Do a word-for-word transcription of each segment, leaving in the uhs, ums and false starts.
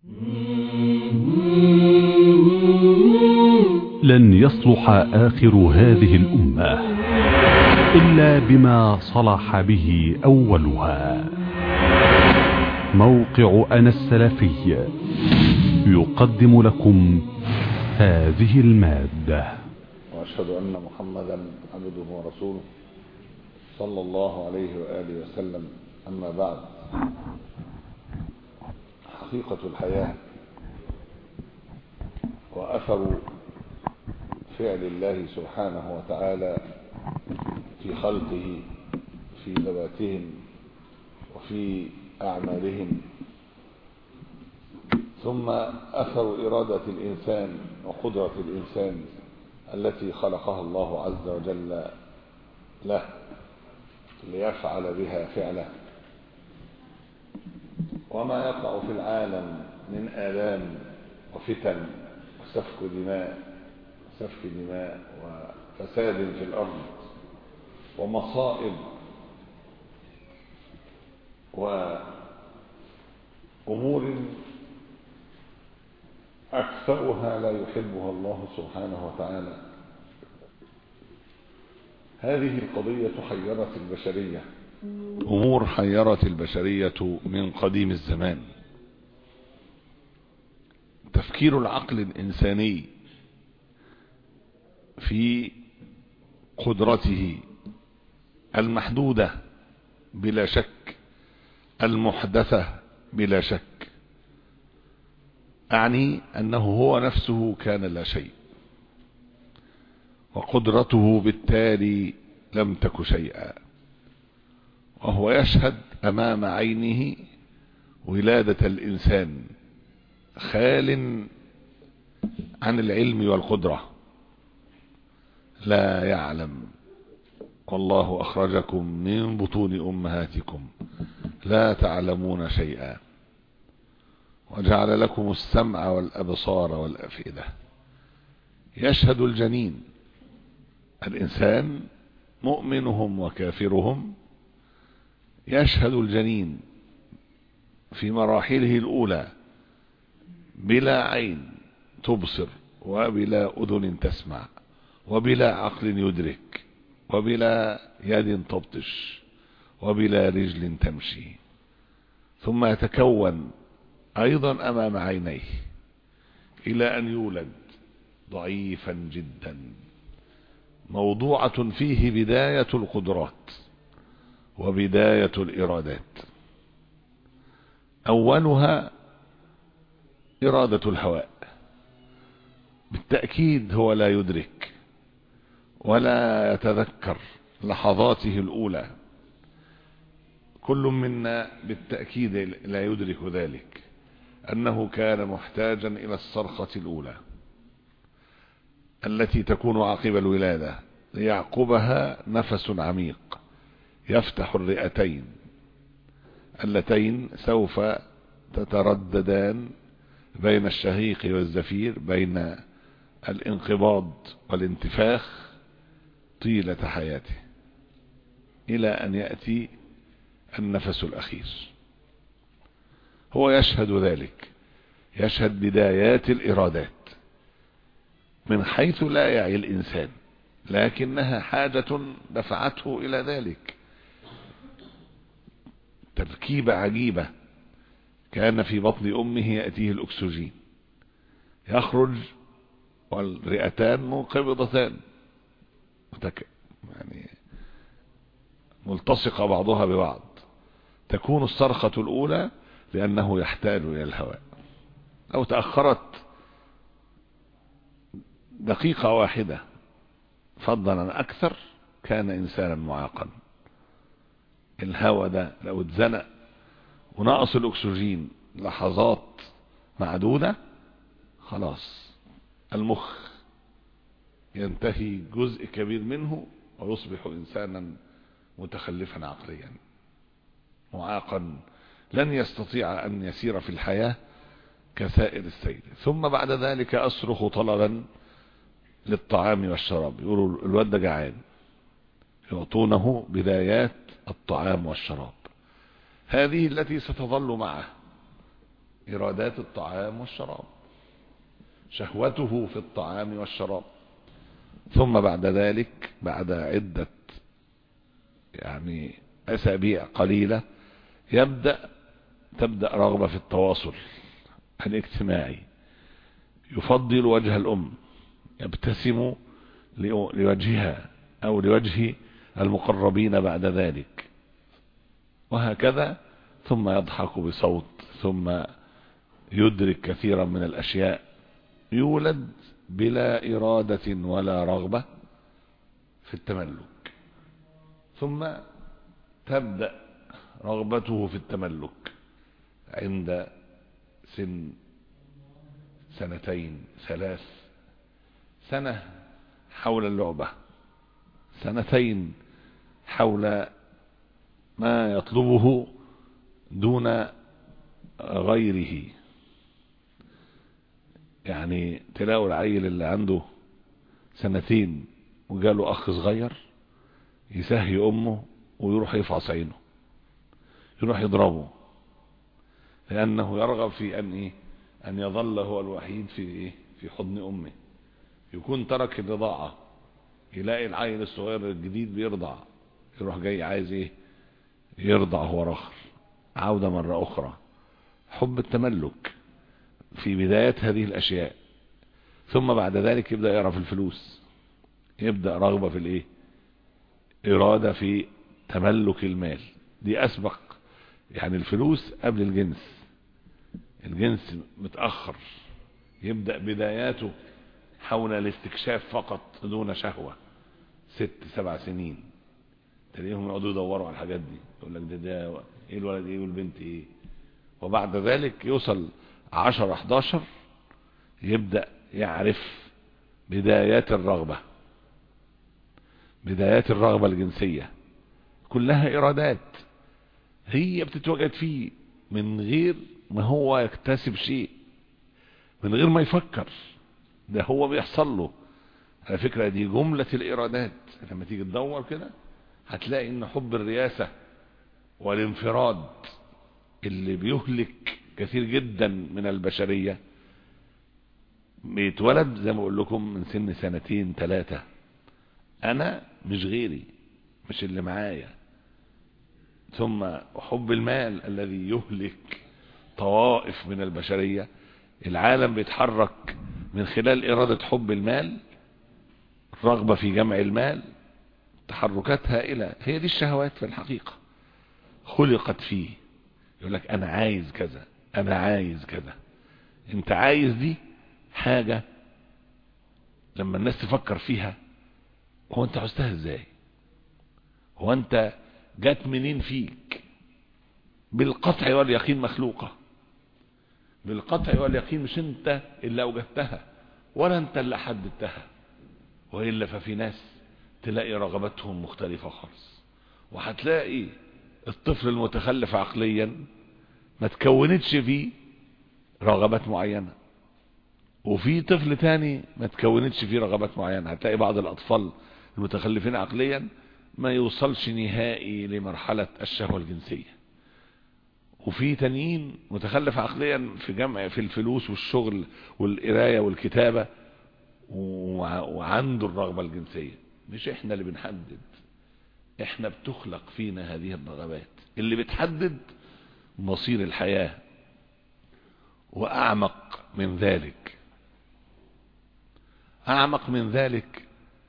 لن يصلح آخر هذه الأمة إلا بما صلح به أولها. موقع أنا السلفي يقدم لكم هذه المادة. وأشهد أن محمدا عبده ورسوله صلى الله عليه وآله وسلم. أما بعد، حقيقة الحياة وأثر فعل الله سبحانه وتعالى في خلقه، في ذواتهم وفي أعمالهم، ثم أثر إرادة الإنسان وقدرة الإنسان التي خلقها الله عز وجل له ليفعل بها فعله، وما يقع في العالم من آلام وفتن وسفك دماء سفك دماء وفساد في الأرض ومصائب وأمور أكثرها لا يحبها الله سبحانه وتعالى. هذه القضية حيرت البشرية، أمور حيرت البشرية من قديم الزمان. تفكير العقل الإنساني في قدرته المحدودة بلا شك، المحدثة بلا شك، أعني أنه هو نفسه كان لا شيء، وقدرته بالتالي لم تك شيئا، وهو يشهد أمام عينه ولادة الإنسان خال عن العلم والقدرة، لا يعلم. والله أخرجكم من بطون أمهاتكم لا تعلمون شيئا وجعل لكم السمع والأبصار والأفئدة. يشهد الجنين، الإنسان مؤمنهم وكافرهم، يشهد الجنين في مراحله الأولى بلا عين تبصر وبلا أذن تسمع وبلا عقل يدرك وبلا يد تبطش وبلا رجل تمشي، ثم يتكون أيضا أمام عينيه إلى أن يولد ضعيفا جدا، موضوعة فيه بداية القدرات وبداية الإرادات. أولها إرادة الهواء، بالتأكيد هو لا يدرك ولا يتذكر لحظاته الأولى، كل منا بالتأكيد لا يدرك ذلك، أنه كان محتاجا إلى الصرخة الأولى التي تكون عقب الولادة، ليعقبها نفس عميق يفتح الرئتين اللتين سوف تترددان بين الشهيق والزفير، بين الانقباض والانتفاخ طيلة حياته، إلى أن يأتي النفس الأخير. هو يشهد ذلك، يشهد بدايات الإرادات من حيث لا يعي الإنسان، لكنها حاجة دفعته إلى ذلك. تركيبة عجيبة، كان في بطن أمه يأتيه الأكسجين، يخرج والرئتان منقبضتان يعني ملتصقة بعضها ببعض، تكون الصرخة الأولى لأنه يحتاج إلى الهواء. لو تأخرت دقيقة واحدة فضلا أكثر كان إنسانا معاقا. الهواء ده لو اتزنق ونقص الأكسجين لحظات معدودة خلاص المخ ينتهي جزء كبير منه ويصبح إنسانا متخلفا عقليا معاقا، لن يستطيع أن يسير في الحياة كسائر السير. ثم بعد ذلك أصرخ طلبا للطعام والشراب، يقولوا الواد ده جعان، يعطونه بدايات الطعام والشراب، هذه التي ستظل معه إرادات الطعام والشراب، شهوته في الطعام والشراب. ثم بعد ذلك بعد عدة يعني أسابيع قليلة يبدأ تبدأ رغبة في التواصل الاجتماعي، يفضل وجه الأم، يبتسم لوجهها أو لوجه المقربين بعد ذلك، وهكذا. ثم يضحك بصوت، ثم يدرك كثيرا من الأشياء، يولد بلا إرادة ولا رغبة في التملك. ثم تبدأ رغبته في التملك عند سن سنتين ثلاث، سنة حول اللعبة، سنتين حول ما يطلبه دون غيره. يعني تلاقوا العيل اللي عنده سنتين وجاله أخ صغير يسهي أمه ويروح يفعص عينه، يروح يضربه، لأنه يرغب في أن إيه أن يظل هو الوحيد في إيه في حضن أمه. يكون ترك الرضاعة، يلاقي العيل الصغير الجديد بيرضع، يروح جاي عايز إيه يرضع هو رخر، عودة مرة أخرى. حب التملك في بداية هذه الأشياء. ثم بعد ذلك يبدأ يعرف الفلوس، يبدأ رغبة في الإيه إرادة في تملك المال. دي أسبق، يعني الفلوس قبل الجنس، الجنس متأخر، يبدأ بداياته حول الاستكشاف فقط دون شهوة. ست سبع سنين تلاقيهم يقعدوا يدوروا على الحاجات دي، يقول لك ده ده ايه الولد ايه والبنت ايه. وبعد ذلك يوصل عشر حداشر يبدأ يعرف بدايات الرغبة، بدايات الرغبة الجنسية، كلها إرادات هي بتتوجد فيه من غير ما هو يكتسب شيء، من غير ما يفكر، ده هو بيحصل له. على فكرة دي جملة الإرادات. لما تيجي تدور كده هتلاقي ان حب الرياسة والانفراد اللي بيهلك كثير جدا من البشرية بيتولد زي ما اقول لكم من سن سنتين ثلاثة. انا مش غيري، مش اللي معايا. ثم حب المال الذي يهلك طوائف من البشرية. العالم بيتحرك من خلال إرادة حب المال، رغبة في جمع المال، تحركات هائلة. هي دي الشهوات في الحقيقة، خلقت فيه. يقول لك أنا عايز كذا، أنا عايز كذا. أنت عايز دي حاجة لما الناس تفكر فيها، هو أنت عوزتها إزاي؟ هو أنت جات منين فيك؟ بالقطع واليقين مخلوقة، بالقطع واليقين. مش أنت اللي أوجدتها ولا أنت اللي حددتها، وإلا ففي ناس تلاقي رغبتهم مختلفة خالص. وهتلاقي الطفل المتخلف عقليا ما تكونتش فيه رغبات معينة، وفي طفل تاني ما تكونتش فيه رغبات معينة. هتلاقي بعض الأطفال المتخلفين عقليا ما يوصلش نهائي لمرحلة الشهوة الجنسية، وفي تانيين متخلف عقليا في جمع في الفلوس والشغل والقراية والكتابة وعنده الرغبة الجنسية. مش احنا اللي بنحدد، احنا بتخلق فينا هذه الرغبات اللي بتحدد مصير الحياة. واعمق من ذلك، اعمق من ذلك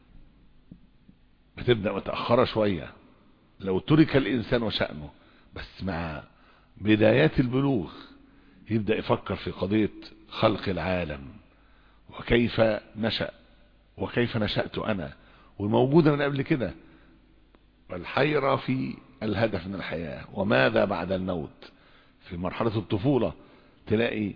بتبدأ متأخرة شوية لو ترك الانسان وشأنه. بس مع بدايات البلوغ يبدأ يفكر في قضية خلق العالم، وكيف نشأ، وكيف نشأت انا، والموجودة من قبل كده، والحيرة في الهدف من الحياة وماذا بعد الموت. في مرحلة الطفولة تلاقي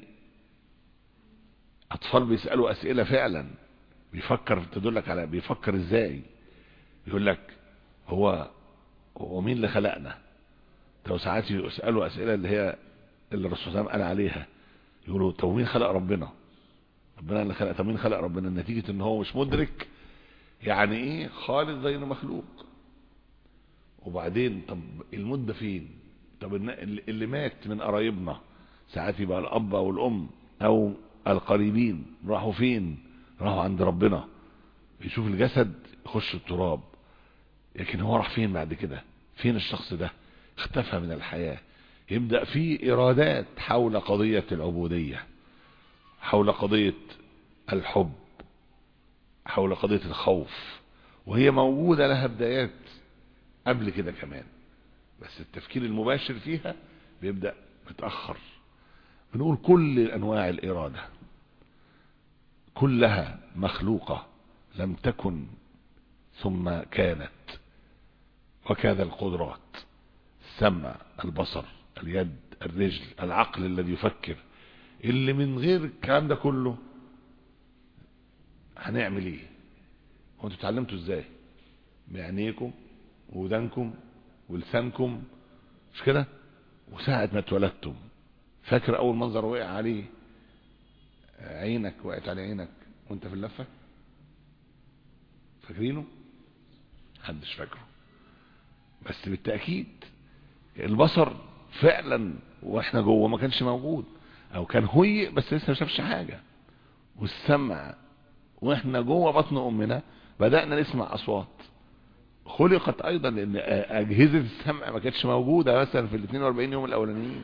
اطفال بيسألوا اسئلة فعلا، بيفكر تدلك على بيفكر ازاي. يقول لك هو هو مين اللي خلقنا؟ لو ساعات يسألوا اسئلة اللي هي اللي الرسول صلى الله عليه وسلم قال عليها، يقولوا طب مين خلق ربنا؟ ربنا اللي خلق. طب مين خلق ربنا؟ نتيجة ان هو مش مدرك يعني ايه خالق زي مخلوق. وبعدين طب المدة فين؟ طب اللي مات من قرايبنا ساعات يبقى الاب او الام او القريبين راحوا فين؟ راحوا عند ربنا. يشوف الجسد يخش التراب، لكن هو راح فين بعد كده؟ فين الشخص ده؟ اختفى من الحياة. يبدأ في إرادات حول قضية العبودية، حول قضية الحب، حول قضية الخوف، وهي موجودة لها بدايات قبل كده كمان، بس التفكير المباشر فيها بيبدأ متأخر. بنقول كل أنواع الإرادة كلها مخلوقة، لم تكن ثم كانت. وكذا القدرات، السمع، البصر، اليد، الرجل، العقل الذي يفكر، اللي من غير الكلام ده كله هنعمل ايه؟ هو انتوا اتعلمتوا ازاي؟ بعينيكم وودانكم ولسانكم، مش كده؟ وساعة ما اتولدتم، فاكر اول منظر وقع عليه عينك، وقعت على عينك وانت في اللفة؟ فاكرينه؟ محدش فاكره. بس بالتأكيد البصر فعلا واحنا جوه ما كانش موجود، او كان هيئ بس لسه ما شافش حاجة. والسمع واحنا جوه بطن امنا بدأنا نسمع اصوات، خلقت ايضا لان اجهزة السمع ما كانتش موجودة مثلا في ال اثنين وأربعين يوم الاولانيين.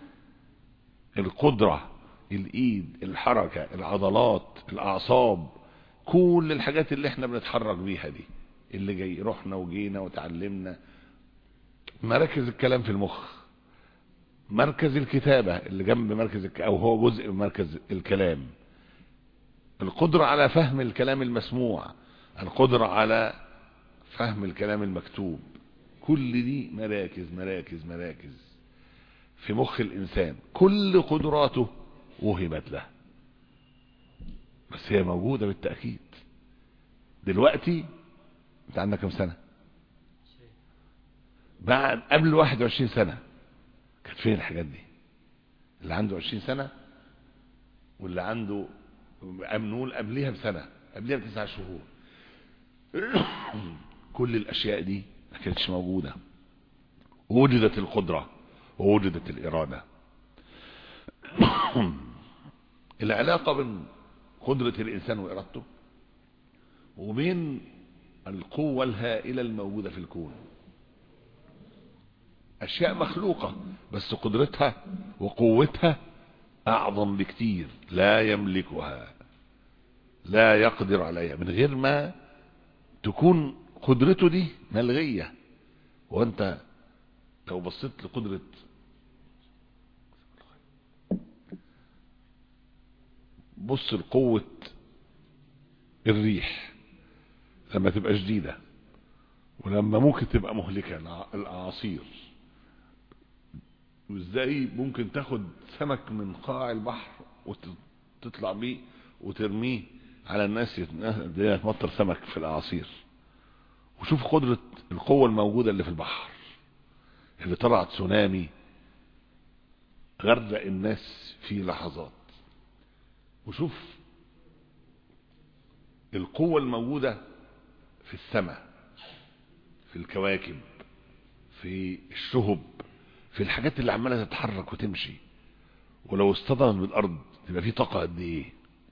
القدرة، الايد، الحركة، العضلات، الاعصاب، كل الحاجات اللي احنا بنتحرك بيها دي، اللي جاي رحنا وجينا وتعلمنا. مراكز الكلام في المخ، مركز الكتابة اللي جنب مركز الك... او هو جزء من مركز الكلام، القدرة على فهم الكلام المسموع، القدرة على فهم الكلام المكتوب، كل دي مراكز مراكز مراكز في مخ الانسان، كل قدراته وهبت له، بس هي موجودة بالتأكيد. دلوقتي انت عندك كم سنة؟ بعد قبل واحد وعشرين سنة كانت فين الحاجات دي؟ اللي عنده عشرين سنة واللي عنده نقول قبليها بسنة، قبليها بتسع شهور، كل الاشياء دي ما كانتش موجودة. وجدت القدرة ووجدت الارادة. العلاقة بين قدرة الانسان وارادته وبين القوة الهائلة الموجودة في الكون، اشياء مخلوقة بس قدرتها وقوتها اعظم بكتير، لا يملكها، لا يقدر عليها، من غير ما تكون قدرته دي ملغية. وانت لو بصيت لقدرة بص لقوة الريح لما تبقى شديدة، ولما ممكن تبقى مهلكة، الاعاصير، وازاي ممكن تاخد سمك من قاع البحر وتطلع بيه وترميه على الناس يتمطر سمك في الاعاصير. وشوف قدرة القوة الموجودة اللي في البحر اللي طلعت تسونامي غرق الناس في لحظات. وشوف القوة الموجودة في السماء، في الكواكب، في الشهب، في الحاجات اللي عمالة تتحرك وتمشي، ولو اصطدمت بالارض تبقى في طاقة قد ايه.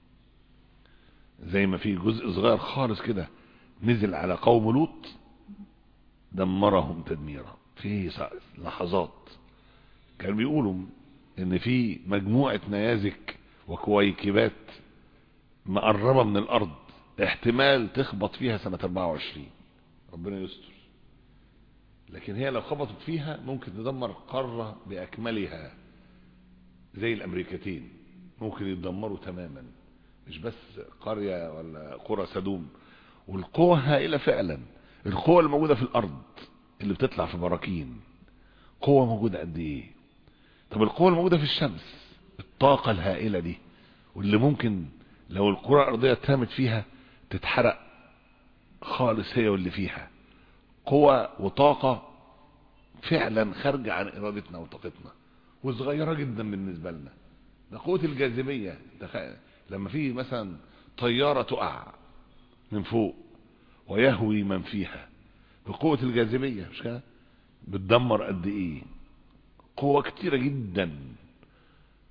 زي ما في جزء صغير خالص كده نزل على قوم لوط دمرهم تدميرا في لحظات. كانوا بيقولوا ان في مجموعة نيازك وكويكبات مقربة من الارض احتمال تخبط فيها سنة أربعة وعشرين، ربنا يستر. لكن هي لو خبطت فيها ممكن تدمر قارة باكملها، زي الامريكتين ممكن يتدمروا تماما، مش بس قرية ولا قرى سدوم. والقوة هائلة فعلا. القوة الموجودة في الارض اللي بتطلع في براكين قوة موجودة قد ايه؟ طب القوة الموجودة في الشمس، الطاقة الهائلة دي، واللي ممكن لو الكرة الارضية اتهمت فيها تتحرق خالص هي واللي فيها. قوة وطاقة فعلا خارجة عن ارادتنا وطاقتنا، وصغيرة جدا بالنسبة لنا. ده قوة الجاذبية. لما في مثلا طيارة تقع من فوق ويهوي من فيها بقوة الجاذبية، مش كده؟ بتدمر قد ايه؟ قوة كتيرة جدا.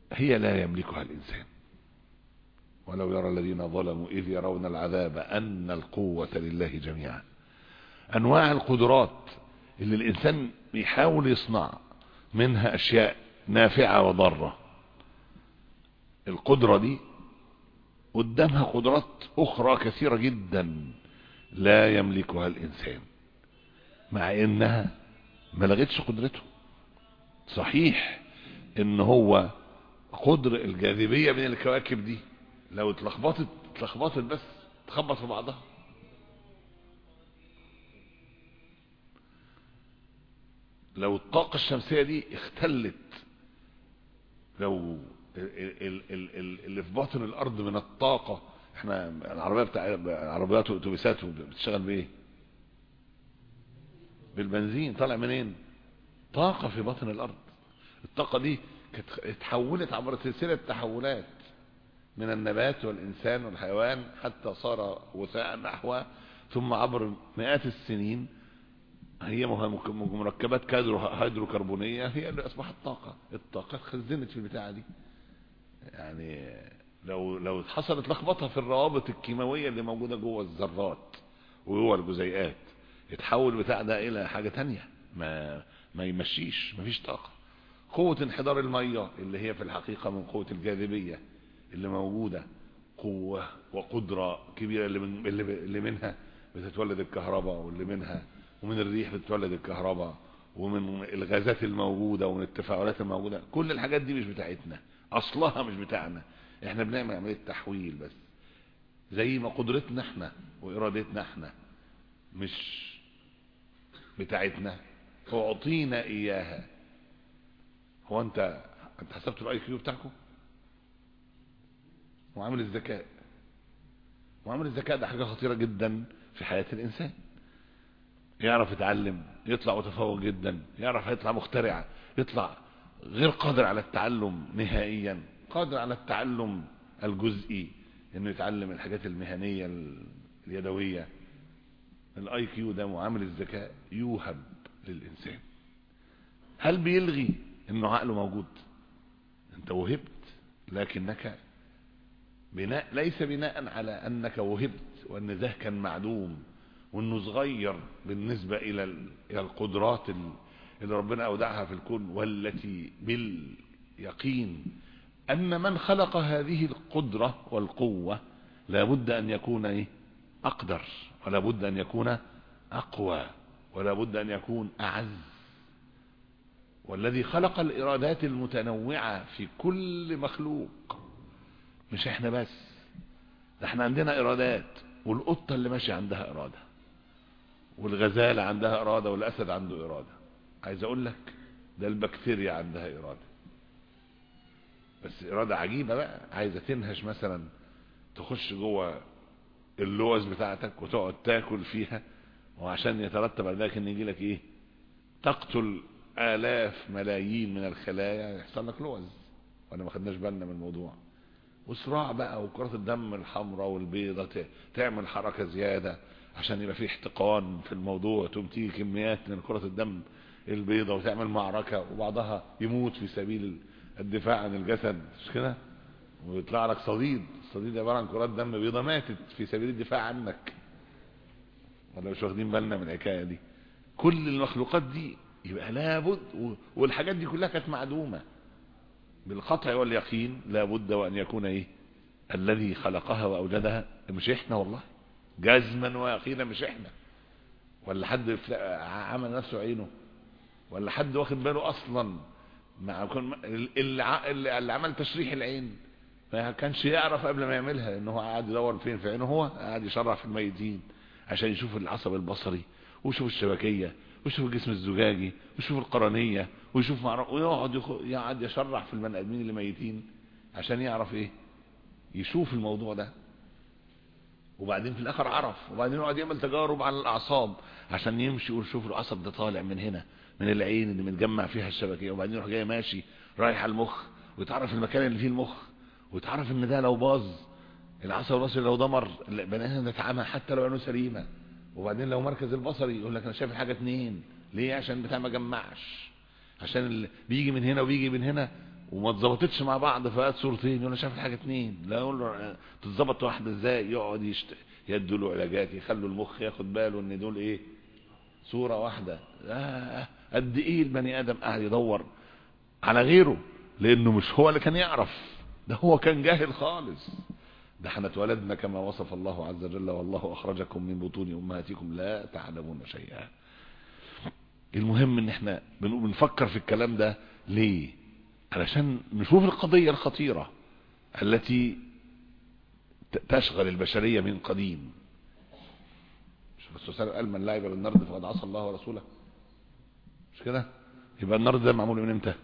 هي لا يملكها الإنسان. ولو يرى الذين ظلموا إذ يرون العذاب أن القوة لله جميعا. أنواع القدرات اللي الإنسان بيحاول يصنع منها أشياء نافعة وضارة، القدرة دي قدامها قدرات أخرى كثيرة جدا لا يملكها الإنسان، مع إنها ما لغتش قدرته. صحيح إن هو قدر الجاذبية من الكواكب دي لو اتلخبطت اتلخبطت بس تخبط في بعضها. لو الطاقة الشمسية دي اختلت، لو اللي في باطن الارض من الطاقة، احنا العربية بتاع عربيات والاتوبيسات بتشتغل بايه؟ بالبنزين. طالع منين؟ طاقة في باطن الارض. الطاقة دي اتحولت عبر سلسلة تحولات من النبات والانسان والحيوان حتى صار وثاء نحوه، ثم عبر مئات السنين هي مركبات هيدروكربونية هي اللي اصبحت طاقة. الطاقة خزنت في البتاعة دي. يعني لو لو حصلت لخبطه في الروابط الكيماوية اللي موجودة جوه الذرات وجوه الجزيئات، يتحول بتاع ده الى حاجة تانية، ما ما يمشيش، مفيش طاقة. قوة انحدار المية اللي هي في الحقيقة من قوة الجاذبية اللي موجودة، قوة وقدرة كبيرة اللي, من اللي منها بتتولد الكهرباء، واللي منها ومن الريح بتتولد الكهرباء، ومن الغازات الموجودة ومن التفاعلات الموجودة. كل الحاجات دي مش بتاعتنا، اصلها مش بتاعنا، احنا بنعمل عملية تحويل بس. زي ما قدرتنا احنا وارادتنا احنا مش بتاعتنا، اعطينا اياها. هو انت انت حسبت الاي كيو بتاعكم؟ معامل الذكاء، معامل الذكاء ده حاجة خطيرة جدا في حياة الانسان. يعرف يتعلم يطلع متفوق جدا، يعرف يطلع مخترع، يطلع غير قادر على التعلم نهائيا، قادر على التعلم الجزئي، انه يتعلم الحاجات المهنية اليدوية. الاي كيو ده معامل الذكاء يوهب للانسان. هل بيلغي انه عقله موجود؟ انت وهبت، لكنك بناء ليس بناء على انك وهبت وان ده كان معدوم وانه صغير بالنسبة الى الى القدرات اللي ربنا اودعها في الكون، والتي باليقين ان من خلق هذه القدرة والقوة لابد ان يكون ايه؟ اقدر، ولا بد ان يكون اقوى، ولا بد ان يكون اعز. والذي خلق الارادات المتنوعة في كل مخلوق، مش احنا بس، ده احنا عندنا ارادات. والقطة اللي ماشي عندها ارادة، والغزالة عندها ارادة، والاسد عنده ارادة. عايز اقول لك ده البكتيريا عندها ارادة، بس ارادة عجيبة بقى. عايزة تنهش مثلا، تخش جوه اللوز بتاعتك وتقعد تاكل فيها، وعشان يترتب على ذلك ان يجي لك ايه؟ تقتل الاف ملايين من الخلايا، يحصل لك لوز. وانا ما خدناش بالنا من الموضوع. وصراع بقى، وكرات الدم الحمراء والبيضة تعمل حركة زيادة عشان يبقى فيه احتقان في الموضوع، تقوم تيجي كميات من كرات الدم البيضة وتعمل معركة، وبعضها يموت في سبيل الدفاع عن الجسد، مش كده؟ ويطلع لك صديد. الصديد عبارة عن كرات دم بيضة ماتت في سبيل الدفاع عنك. ولا مش واخدين بالنا من الحكاية دي؟ كل المخلوقات دي يبقى لابد، والحاجات دي كلها كانت معدومة بالقطع واليقين. لابد وان يكون ايه؟ الذي خلقها واوجدها مش احنا، والله جزما ويقينا مش احنا. ولا حد عمل نفسه عينه؟ ولا حد واخد باله اصلا؟ مع اللي, اللي عمل تشريح العين ما كانش يعرف قبل ما يعملها ان هو قاعد يدور فين في عينه. هو قاعد يشرح في الميتين عشان يشوف العصب البصري، ويشوف الشبكية، ويشوف الجسم الزجاجي، ويشوف القرنية، ويشوف معرفة، ويقعد يقعد يشرح في البني ادمين اللي ميتين عشان يعرف ايه؟ يشوف الموضوع ده. وبعدين في الاخر عرف، وبعدين يقعد يعمل تجارب على الاعصاب عشان يمشي ويشوف العصب ده طالع من هنا من العين اللي متجمع فيها الشبكية، وبعدين يروح جاي ماشي رايح على المخ، ويتعرف المكان اللي فيه المخ، ويتعرف ان ده لو باظ العصب البصري، لو دمر البني ادم ده اتعمى حتى لو عينه سليمه. وبعدين لو مركز البصري يقول لك انا شايف الحاجه اتنين. ليه؟ عشان بتاع ما جمعش، عشان اللي بيجي من هنا وبيجي من هنا وما اتظبطتش مع بعض فقات صورتين، يقول شاف الحاجه اتنين. لا يقول له تتظبط واحده ازاي؟ يقعد يشت... يدوا له علاجات يخلوا المخ ياخد باله ان دول ايه صوره واحده. آه قد ايه البني ادم قاعد يدور على غيره، لانه مش هو اللي كان يعرف، ده هو كان جاهل خالص. ده احنا اتولدنا كما وصف الله عز وجل، والله اخرجكم من بطون امهاتكم لا تعلمون شيئا. المهم ان احنا بنفكر في الكلام ده ليه؟ علشان نشوف القضية الخطيرة التي تشغل البشرية من قديم. الرسول قال من لعب بالنرد فقد عصى الله ورسوله، مش كده؟ يبقى النرد ده معمول من امتى؟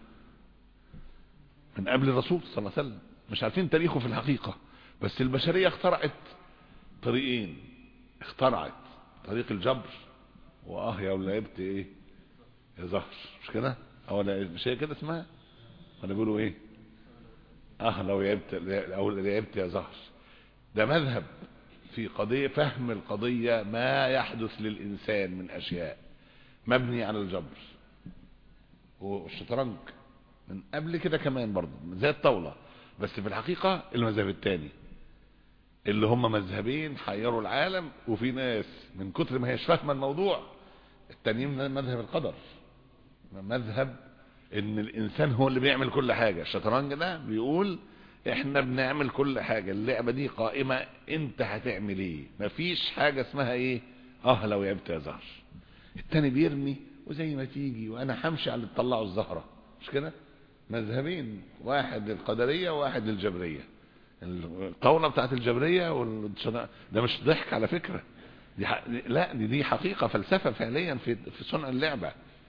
من قبل الرسول صلى الله عليه وسلم. مش عارفين تاريخه في الحقيقة، بس البشرية اخترعت طريقين. اخترعت طريق الجبر، واه يا ولعبت ايه يا زهر، مش كده؟ او مش هي كده اسمها؟ ولا بيقولوا ايه؟ اه لو لعبت او لعبت يا زهر. ده مذهب في قضية فهم القضية، ما يحدث للإنسان من أشياء مبني على الجبر. والشطرنج من قبل كده كمان برضه زي الطاولة، بس في الحقيقة المذهب الثاني اللي هم مذهبين حيروا العالم. وفي ناس من كتر ما هيش فاهمه الموضوع التانيين مذهب القدر، مذهب ان الانسان هو اللي بيعمل كل حاجة. الشطرنج ده بيقول احنا بنعمل كل حاجة، اللعبة دي قائمة انت هتعمل ايه، مفيش حاجة اسمها ايه اه لو لعبت يا زهر. التاني بيرمي وزي ما تيجي وانا همشي على اللي تطلعوا الزهرة، مش كده؟ مذهبين، واحد للقدرية وواحد للجبرية. الطاولة بتاعت الجبرية والشطرنج ده مش ضحك على فكرة، دي ح... لا دي, دي حقيقة فلسفة فعليا في في صنع اللعبة.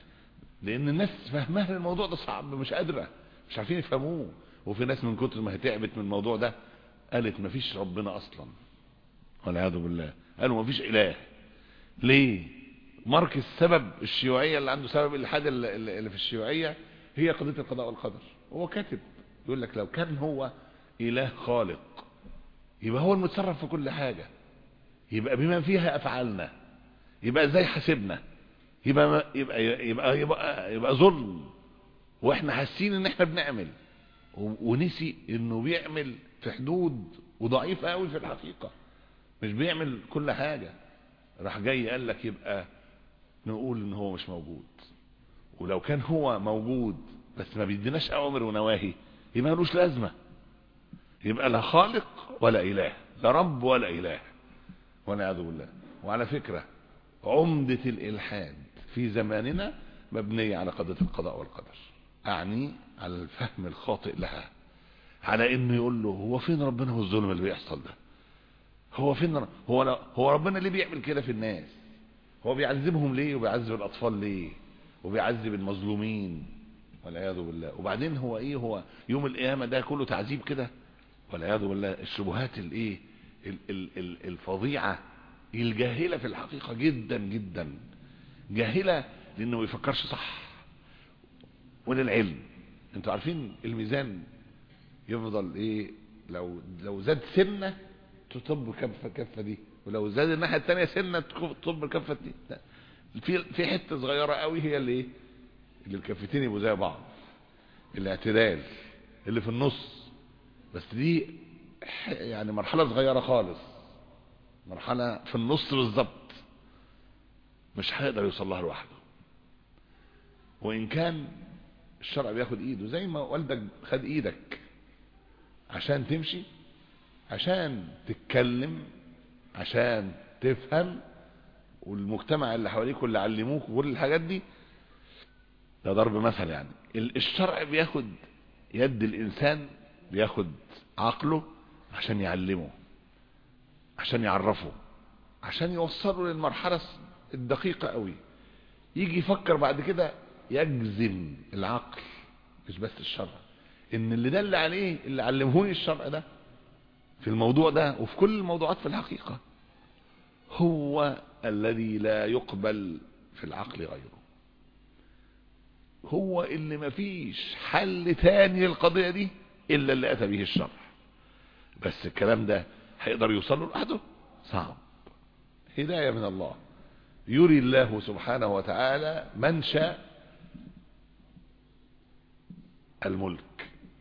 لان الناس فهمها الموضوع ده صعب، مش قادرة، مش عارفين يفهموه. وفي ناس من كتر ما هتعبت من الموضوع ده قالت مفيش ربنا اصلا والعياذ بالله، قالوا مفيش اله. ليه؟ ماركس سبب الشيوعية اللي عنده سبب الالحاد اللي في الشيوعية هي قضية القضاء والقدر. هو كاتب يقول لك لو كان هو اله خالق يبقى هو المتصرف في كل حاجة، يبقى بما فيها افعالنا، يبقى ازاي حاسبنا، يبقى يبقى يبقى يبقى, يبقى ظلم واحنا حاسين ان احنا بنعمل، ونسي انه بيعمل في حدود وضعيف قوي في الحقيقة، مش بيعمل كل حاجة. راح جاي قال لك يبقى نقول ان هو مش موجود، ولو كان هو موجود بس ما بيديناش اوامر ونواهي يبقى ملوش لازمة، يبقى لا خالق ولا اله، لا رب ولا اله والعياذ بالله. وعلى فكرة عمدة الالحاد في زماننا مبنية على قضية القضاء والقدر، اعني على الفهم الخاطئ لها، على انه يقول له هو فين ربنا والظلم اللي بيحصل ده، هو فين هو هو ربنا ليه بيعمل كده في الناس، هو بيعذبهم ليه وبيعذب الاطفال ليه وبيعذب المظلومين والعياذ بالله. وبعدين هو ايه، هو يوم القيامة ده كله تعذيب كده والعياذ بالله. الشبهات الايه الفظيعة الجاهلة في الحقيقة جدا جدا، جاهلة لانه ما بيفكرش صح. وللعلم انتوا عارفين الميزان يفضل ايه، لو لو زاد سنة تطب كفة كفة دي، ولو زاد الناحية التانية سنة تطب الكفة دي. في في حتة صغيرة قوي هي اللي ايه اللي الكفتين يبقوا زي بعض، الاعتدال اللي في النص، بس دي يعني مرحلة صغيرة خالص، مرحلة في النص بالظبط مش هيقدر يوصل لها لوحده. وان كان الشرع بياخد ايده زي ما والدك خد ايدك عشان تمشي، عشان تتكلم، عشان تفهم، والمجتمع اللي حواليك واللي علموك وكل الحاجات دي، ده ضرب مثل. يعني الشرع بياخد يد الانسان، بياخد عقله عشان يعلمه، عشان يعرفه، عشان يوصله للمرحلة الدقيقة قوي. يجي يفكر بعد كده يجزم العقل مش بس الشرع ان اللي دل عليه اللي علمهوني الشرع ده في الموضوع ده وفي كل الموضوعات في الحقيقة هو الذي لا يقبل في العقل غيره، هو اللي مفيش حل تاني للقضية دي الا اللي اتى به الشرع. بس الكلام ده هيقدر يوصله لوحده؟ صعب. هداية من الله يري الله سبحانه وتعالى من شاء الملك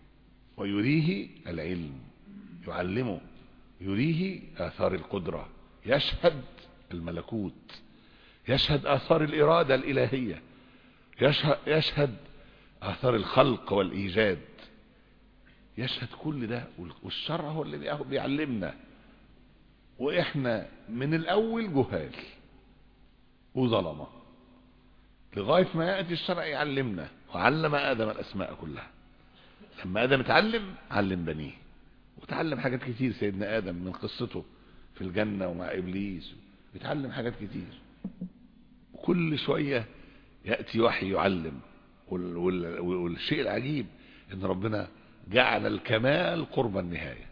ويريه العلم، يعلمه، يريه آثار القدرة، يشهد الملكوت، يشهد آثار الإرادة الإلهية، يشهد, يشهد آثار الخلق والإيجاد، يشهد كل ده. والشرع هو اللي بيعلمنا، وإحنا من الأول جهال وظلمة لغاية ما يأتي الشرع يعلمنا. وعلم آدم الأسماء كلها. لما آدم اتعلم علم بنيه، وتعلم حاجات كتير سيدنا آدم من قصته في الجنة ومع إبليس، يتعلم حاجات كتير. وكل شوية يأتي وحي يعلم. والشيء العجيب ان ربنا جعل الكمال قرب النهاية،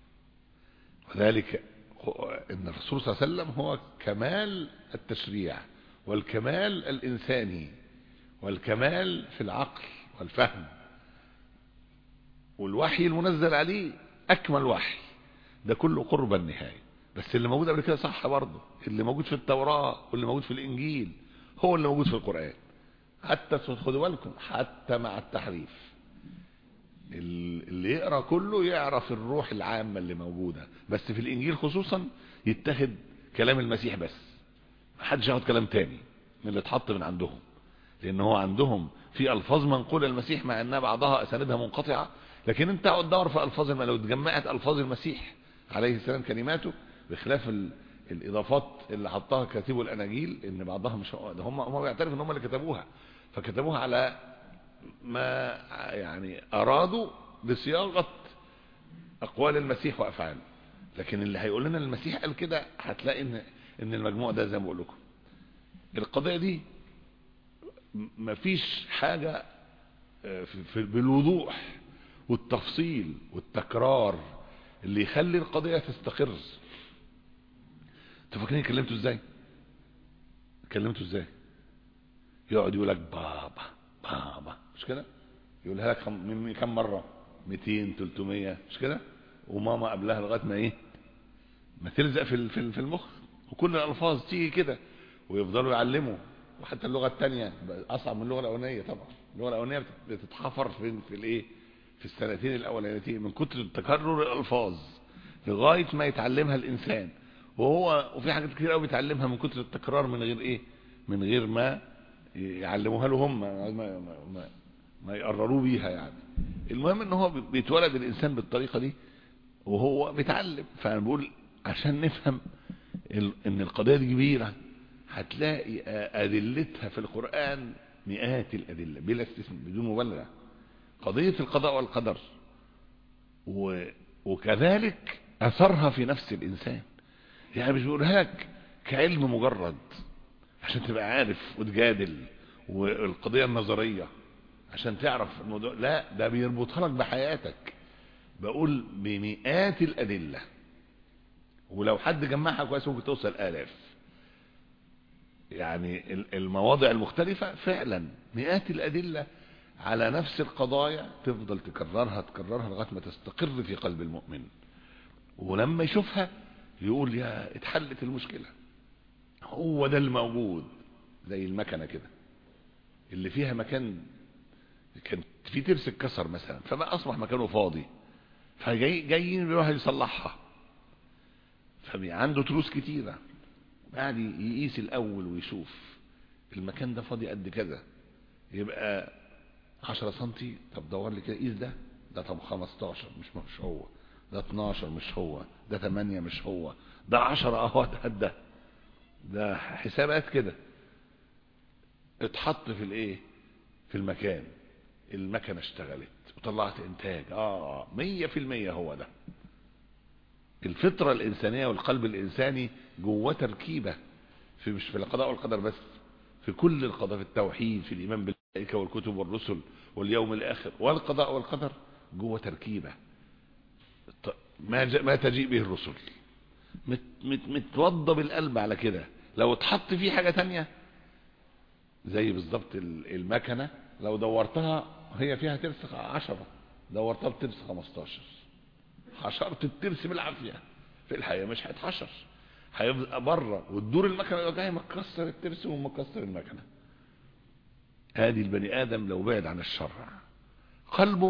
وذلك ان الرسول صلى الله عليه وسلم هو كمال التشريع والكمال الإنساني والكمال في العقل والفهم. والوحي المنزل عليه أكمل وحي، ده كله قرب النهاية. بس اللي موجود قبل كده صح برضه، اللي موجود في التوراة واللي موجود في الإنجيل هو اللي موجود في القرآن. حتى خدوا بالكم، حتى مع التحريف اللي يقرأ كله يعرف الروح العامة اللي موجودة. بس في الإنجيل خصوصا يتخذ كلام المسيح بس، ما حدش ياخد كلام تاني من اللي اتحط من عندهم، لأن هو عندهم في ألفاظ منقولة المسيح مع أنها بعضها أساندها منقطعة. لكن انت اقعد دور في ألفاظ، لو اتجمعت ألفاظ المسيح عليه السلام كلماته، بخلاف ال... الإضافات اللي حطها كاتبو الأناجيل، ان بعضها مش هم هم بيعترفوا ان هم اللي كتبوها، فكتبوها على ما يعني أرادوا بصياغة أقوال المسيح وأفعاله. لكن اللي هيقول لنا المسيح قال كده، هتلاقي ان ان المجموع ده زي ما بقول لكم القضية دي مفيش حاجة في... في... بالوضوح والتفصيل والتكرار اللي يخلي القضية تستقر. انتوا فاكرين كلمته ازاي؟ كلمته ازاي؟ يقعد يقول لك بابا بابا، مش كده؟ يقولها لك خم... كم مرة؟ مئتين ثلاثمية، مش كده؟ وماما قبلها لغاية ما ايه، ما تلزق في في المخ. وكل الالفاظ تيجي كده، ويفضلوا يعلموا. وحتى اللغة الثانية اصعب من اللغة الاولانية طبعا. اللغة الاولانية بتتحفر في في الايه، في السنتين الاولانيتين من كتر تكرر الالفاظ لغايه ما يتعلمها الانسان. وهو وفي حاجات كتير قوي بيتعلمها من كتر التكرار من غير ايه، من غير ما يعلموها له هم، ما, ما, ما, ما يقرروا بيها يعني. المهم ان هو بيتولد الانسان بالطريقه دي وهو بيتعلم. فانا بقول عشان نفهم ان القضيه دي كبيره، هتلاقي ادلتها في القران مئات الادله بلا استثناء بدون مبالغه. قضية القضاء والقدر وكذلك أثرها في نفس الإنسان. يعني مش بيقولها لك كعلم مجرد عشان تبقى عارف وتجادل، والقضية النظرية عشان تعرف الموضوع، لا، ده بيربطها لك بحياتك. بقول بمئات الأدلة، ولو حد جمعها كويس ممكن توصل آلاف. يعني المواضع المختلفة فعلا مئات الأدلة على نفس القضايا، تفضل تكررها تكررها لغاية ما تستقر في قلب المؤمن. ولما يشوفها يقول يا اتحلت المشكلة. هو ده الموجود. زي المكنة كده اللي فيها مكان كان في ترس اتكسر مثلا، فما اصبح مكانه فاضي، فجاي جايين بيروح يصلحها، فعنده تروس كتيرة، قاعد يقيس الاول ويشوف المكان ده فاضي قد كذا، يبقى عشرة سنتي. طب دور لي كده، قيس ده ده طب خمستاشر، مش مش هو ده، اتناشر مش هو ده، تمانية مش هو ده، عشرة اهو ده. ده حسابات كده اتحط في الايه، في المكان. المكنة اشتغلت وطلعت انتاج اه مية في المية. هو ده الفطرة الانسانية والقلب الانساني جوه تركيبة، في مش في القضاء والقدر بس، في كل القضاء، في التوحيد، في الايمان بالملائكة والكتب والرسل واليوم الاخر والقضاء والقدر، جوه تركيبة ما ما تجيء به الرسل. مت مت متوضى بالقلب على كده. لو اتحط فيه حاجة تانية زي بالظبط المكنة، لو دورتها هي فيها ترس عشرة، دورتها بترس خمستاشر، حشرت الترس بالعافية، في الحقيقة مش هيتحشر، هيبقى بره، وتدور المكنة يبقى جاي مكسر الترس ومكسر المكنة. ادي البني ادم لو بعد عن الشرع قلبه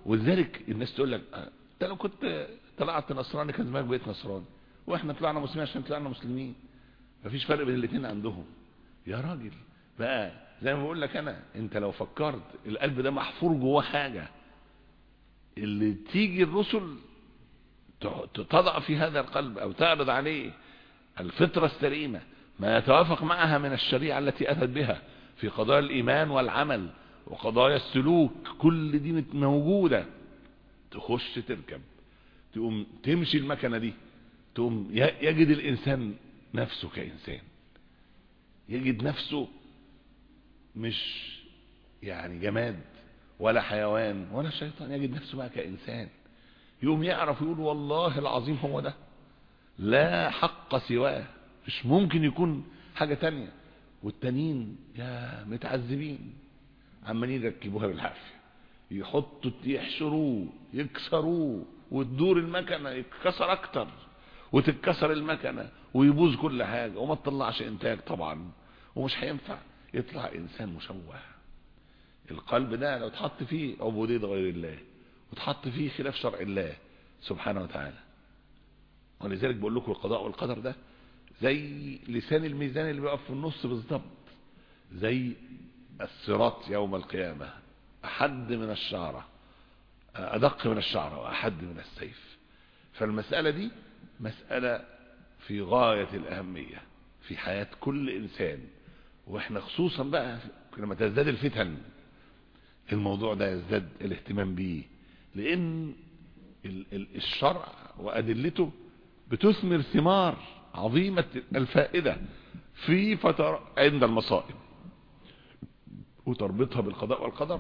ولذلك الناس تقول لك انت لو كنت طلعت نصراني كان زمانك بقيت نصراني، واحنا طلعنا مسلمين عشان طلعنا مسلمين، مفيش فرق بين الاثنين عندهم. يا راجل بقى زي ما بقول لك انا، انت لو فكرت القلب ده محفور جواه حاجه، اللي تيجي الرسل تضع في هذا القلب او تعرض عليه الفطره السليمه ما يتوافق معها من الشريعه التي اتت بها في قضايا الايمان والعمل وقضايا السلوك، كل دي موجوده، تخش تركب، تقوم تمشي المكنه دي، تقوم يجد الانسان نفسه كانسان، يجد نفسه مش يعني جماد ولا حيوان ولا شيطان، يجد نفسه بقى كإنسان، يقوم يعرف يقول والله العظيم هو ده، لا حق سواه، مش ممكن يكون حاجة تانية. والتانيين يا متعذبين عمالين يركبوها بالحافية، يحطوا يحشروه يكسروه، وتدور المكنة يتكسر اكتر وتتكسر المكنة ويبوظ كل حاجة وما تطلعش انتاج طبعا، ومش هينفع يطلع انسان مشوه. القلب ده لو تحط فيه عبودية غير الله وتحط فيه خلاف شرع الله سبحانه وتعالى. ولذلك بقول لكم القضاء والقدر ده زي لسان الميزان اللي بيقف في النص بالظبط، زي الصراط يوم القيامة، أحد من الشعرة، أدق من الشعرة وأحد من السيف. فالمسألة دي مسألة في غاية الأهمية في حياة كل إنسان، واحنا خصوصا بقى لما تزداد الفتن الموضوع ده يزداد الاهتمام بيه، لأن الشرع وأدلته بتثمر ثمار عظيمة الفائدة في فترة عند المصائب، وتربطها بالقضاء والقدر،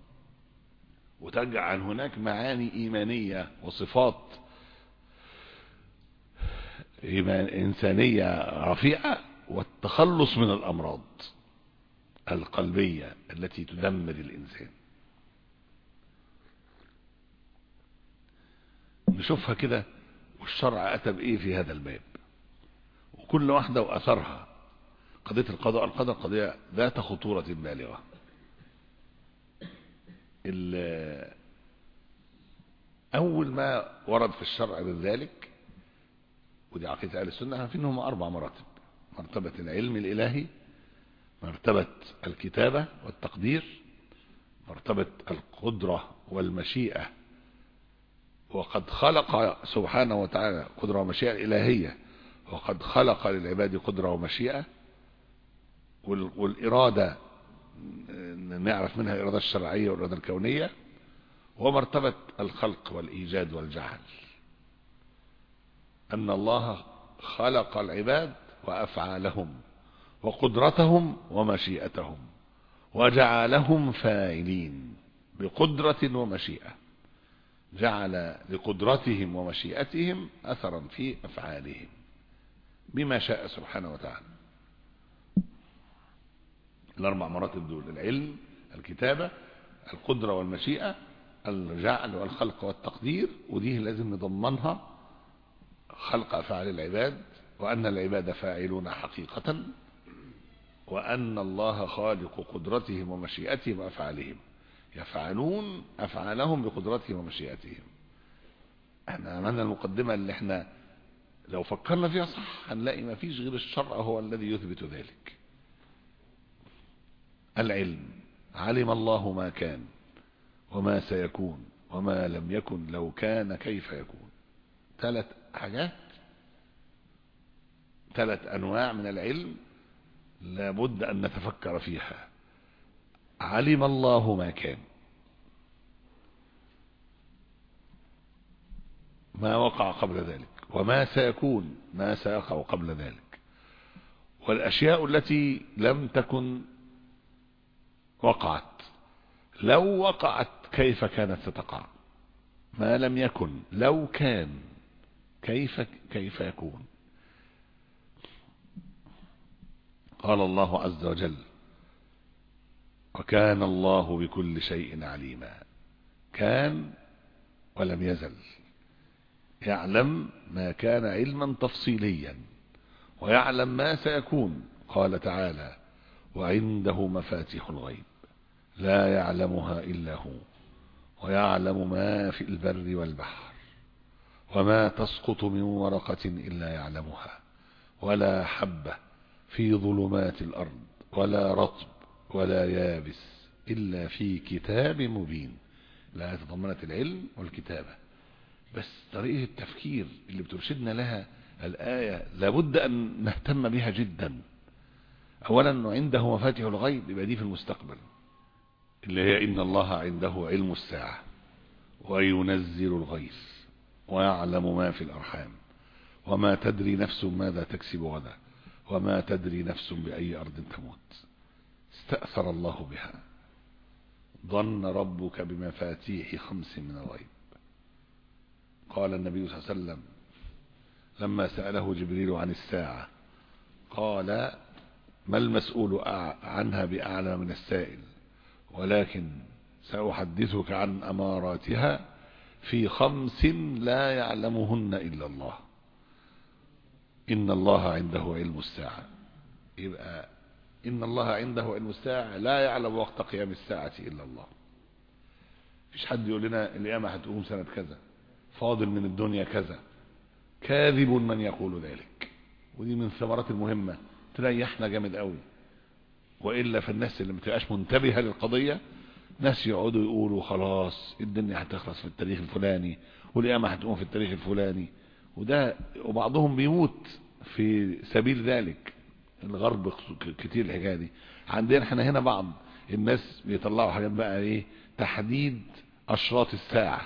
وتجعل هناك معاني إيمانية وصفات إيمان إنسانية رفيعة، والتخلص من الأمراض القلبية التي تدمر الإنسان. نشوفها كده والشرع أتى بإيه في هذا الباب، وكل واحدة وأثرها. قضية القضاء والقدر قضية ذات خطورة بالغة. أول ما ورد في الشرع بذلك، ودي عقيدة أهل السنة، عارفين إنهم أربع مراتب: مرتبة العلم الإلهي، مرتبة الكتابة والتقدير، مرتبة القدرة والمشيئة، وقد خلق سبحانه وتعالى قدرة ومشيئة إلهية، وقد خلق للعباد قدرة ومشيئة، والإرادة نعرف منها الإرادة الشرعية والإرادة الكونية، ومرتبة الخلق والإيجاد والجعل، أن الله خلق العباد وأفعالهم وقدرتهم ومشيئتهم وجعلهم فاعلين بقدرة ومشيئة، جعل لقدرتهم ومشيئتهم أثرا في أفعالهم بما شاء سبحانه وتعالى. الأربع مراتب دول: العلم، الكتابة، القدرة والمشيئة، الجعل والخلق والتقدير. ودي لازم نضمنها خلق أفعال العباد، وأن العباد فاعلون حقيقة، وأن الله خالق قدرتهم ومشيئتهم وأفعالهم، يفعلون أفعالهم بقدرتهم ومشيئتهم. احنا عملنا المقدمة اللي احنا لو فكرنا فيها صح هنلاقي ما فيش غير الشرع هو الذي يثبت ذلك. العلم: علم الله ما كان وما سيكون وما لم يكن لو كان كيف يكون. ثلاث حاجات، ثلاث أنواع من العلم لابد أن نتفكر فيها. علم الله ما كان، ما وقع قبل ذلك، وما سيكون، ما سيقع قبل ذلك، والأشياء التي لم تكن وقعت، لو وقعت كيف كانت ستقع، ما لم يكن لو كان كيف كيف يكون. قال الله عز وجل: وكان الله بكل شيء عليما. كان ولم يزل يعلم ما كان علما تفصيليا، ويعلم ما سيكون. قال تعالى: وعنده مفاتيح الغيب لا يعلمها إلا هو ويعلم ما في البر والبحر وما تسقط من ورقة إلا يعلمها ولا حبة في ظلمات الأرض ولا رطب ولا يابس إلا في كتاب مبين. لا تضمنت العلم والكتابة، بس طريقة التفكير اللي بترشدنا لها الآية لابد أن نهتم بها جدا. أولا أنه عنده مفاتيح الغيب، يبقى دي في المستقبل اللي هي إن الله عنده علم الساعة وينزل الغيث ويعلم ما في الأرحام وما تدري نفس ماذا تكسب غدا وما تدري نفس بأي أرض تموت. استأثر الله بها. ظن ربك بمفاتيح خمس من الغيب. قال النبي صلى الله عليه وسلم لما سأله جبريل عن الساعة قال ما المسؤول عنها بأعلم من السائل، ولكن سأحدثك عن أماراتها في خمس لا يعلمهن إلا الله. إن الله عنده علم الساعة، يبقى إن الله عنده علم الساعة لا يعلم وقت قيام الساعة إلا الله. فيش حد يقول لنا القيامة هتقوم سنة كذا، فاضل من الدنيا كذا. كاذب من يقول ذلك. ودي من الثمرات المهمة تريحنا جامد قوي. وإلا فالناس اللي متبقاش منتبهة للقضية ناس يقعدوا يقولوا خلاص الدنيا هتخلص في التاريخ الفلاني والقيامة هتقوم في التاريخ الفلاني، وده وبعضهم بيموت في سبيل ذلك. الغرب كتير الحكاية دي. عندنا احنا هنا بعض الناس بيطلعوا حاجات بقى ايه، تحديد اشراط الساعة.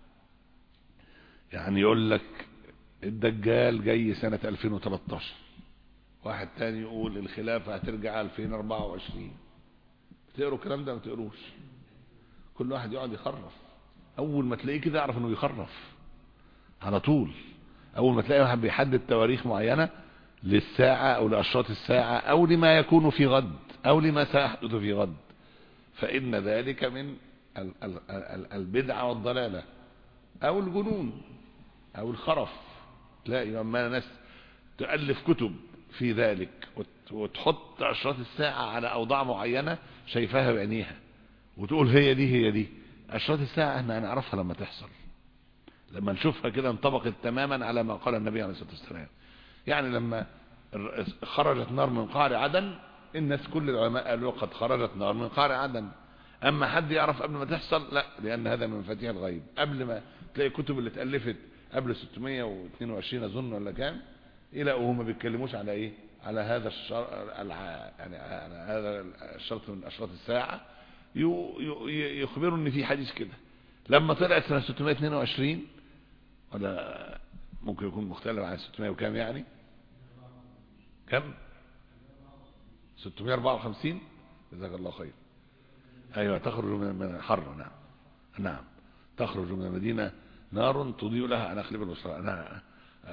يعني يقول لك الدجال جاي سنة ألفين وتلتاشر، واحد تاني يقول الخلافة هترجع ألفين وأربعة وعشرين. بتقروا الكلام ده ما بتقروش؟ كل واحد يقعد يخرف. اول ما تلاقيه كده اعرف انه بيخرف على طول. اول ما تلاقي واحد بيحدد تواريخ معينة للساعة او لاشراط الساعة او لما يكون في غد او لما سيحدث في غد، فان ذلك من البدعة والضلالة او الجنون او الخرف. تلاقي لما ناس تؤلف كتب في ذلك وتحط اشراط الساعة على اوضاع معينة شايفاها بعينيها وتقول هي دي هي دي اشراط الساعة. احنا هنعرفها لما تحصل، لما نشوفها كده انطبقت تماما على ما قال النبي عليه الصلاة والسلام. يعني لما خرجت نار من قعر عدن الناس كل العلماء قالوا قد خرجت نار من قعر عدن. اما حد يعرف قبل ما تحصل؟ لا، لان هذا من مفاتيح الغيب. قبل ما تلاقي الكتب اللي اتألفت قبل ستمائة واثنين وعشرين اظن ولا كام الى وهم بيتكلموش على ايه، على هذا الشر... يعني على هذا الشرط من اشراط الساعة، يخبروا ان في حديث كده. لما طلعت سنة ستمائة واثنين وعشرين ولا ممكن يكون مختلف عن ستمائة وكام، يعني كم، ستمائة وأربعة وخمسين. جزاك الله خير. ايوه، تخرج من حر. نعم نعم تخرج من المدينة نار تضيء لها عناق الابل والبصرى. انا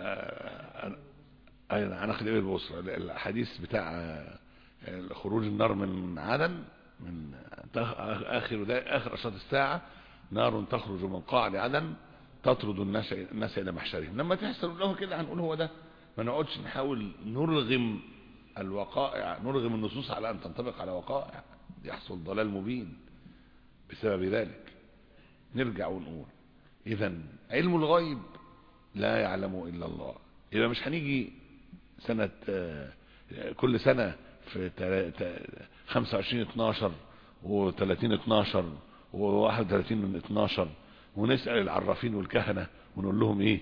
انا عناق الابل والبصرى. الحديث بتاع خروج النار من عدن من اخر اخر اشراط الساعة، نار تخرج من قاع عدن تطرد الناس الناس الى محشرهم. لما تحصل له كده هنقول هو ده، ما نقعدش نحاول نرغم الوقائع، نرغم النصوص على ان تنطبق على وقائع، يحصل ضلال مبين بسبب ذلك. نرجع ونقول اذا علم الغيب لا يعلمه الا الله. يبقى مش هنيجي سنة كل سنة في خمسة وعشرين اتناشر وثلاثين اتناشر وواحد وثلاثين من اتناشر ونسأل العرافين والكهنة ونقول لهم ايه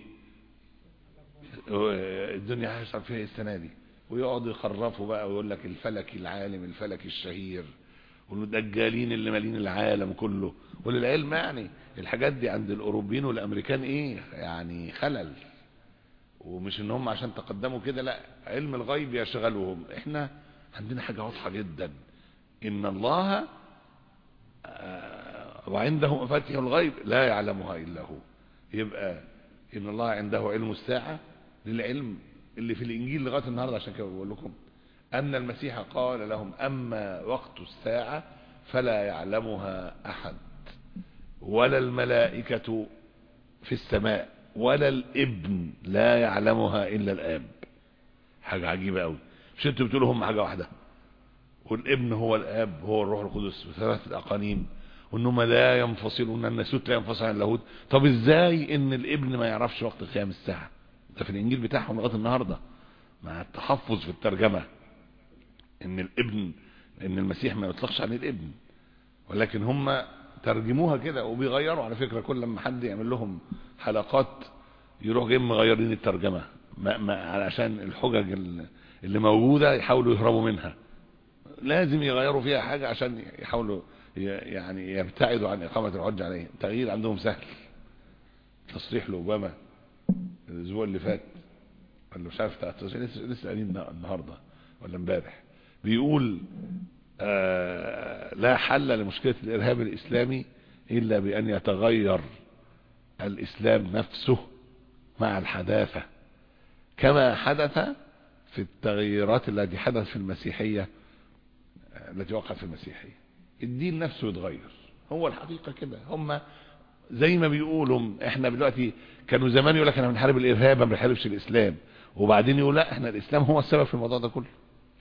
الدنيا هيحصل فيها السنة دي، ويقعدوا يخرفوا بقى ويقول لك الفلك العالم الفلك الشهير والدجالين اللي مالين العالم كله. وللعلم يعني الحاجات دي عند الاوروبيين والامريكان ايه يعني خلل، ومش ان هم عشان تقدموا كده، لا، علم الغيب يشغلهم. احنا عندنا حاجة واضحة جدا، ان الله وعنده مفاتيح الغيب لا يعلمها الا هو. يبقى ان الله عنده علم الساعة للعلم اللي في الانجيل لغاية النهاردة. عشان كده بقول لكم ان المسيح قال لهم اما وقت الساعة فلا يعلمها احد ولا الملائكة في السماء ولا الابن لا يعلمها الا الاب. حاجة عجيبة قوي. مش انتوا بتقولوا هم حاجة واحدة، والابن هو الاب هو الروح القدس بثلاثة اقانيم، وانهم لا ينفصلون، الناسوت لا ينفصل عن اللاهوت. طب ازاي ان الابن ما يعرفش وقت قيام الساعة؟ ده في الانجيل بتاعهم لغايه النهارده، مع التحفظ في الترجمة ان الابن، ان المسيح ما يطلقش عن الابن، ولكن هم ترجموها كده وبيغيروا. على فكرة كل لما حد يعمل لهم حلقات يروح جايين مغيرين الترجمة، ما ما علشان الحجج اللي موجودة يحاولوا يهربوا منها. لازم يغيروا فيها حاجة عشان يحاولوا يعني يبتعدوا عن إقامة الحجة عليهم. التغيير عندهم سهل. تصريح لأوباما الأسبوع اللي فات ولا مش عارف، لسه لسه قايلين النهارده ولا امبارح، بيقول آه لا حل لمشكلة الإرهاب الإسلامي إلا بأن يتغير الإسلام نفسه مع الحداثة، كما حدث في التغييرات التي حدث في المسيحية، التي وقعت في المسيحية. الدين نفسه يتغير، هو الحقيقة كده. هم زي ما بيقولوا احنا دلوقتي، كانوا زمان يقول لك احنا بنحارب الإرهاب ما بنحاربش الإسلام، وبعدين يقول لا احنا الإسلام هو السبب في الموضوع ده كله.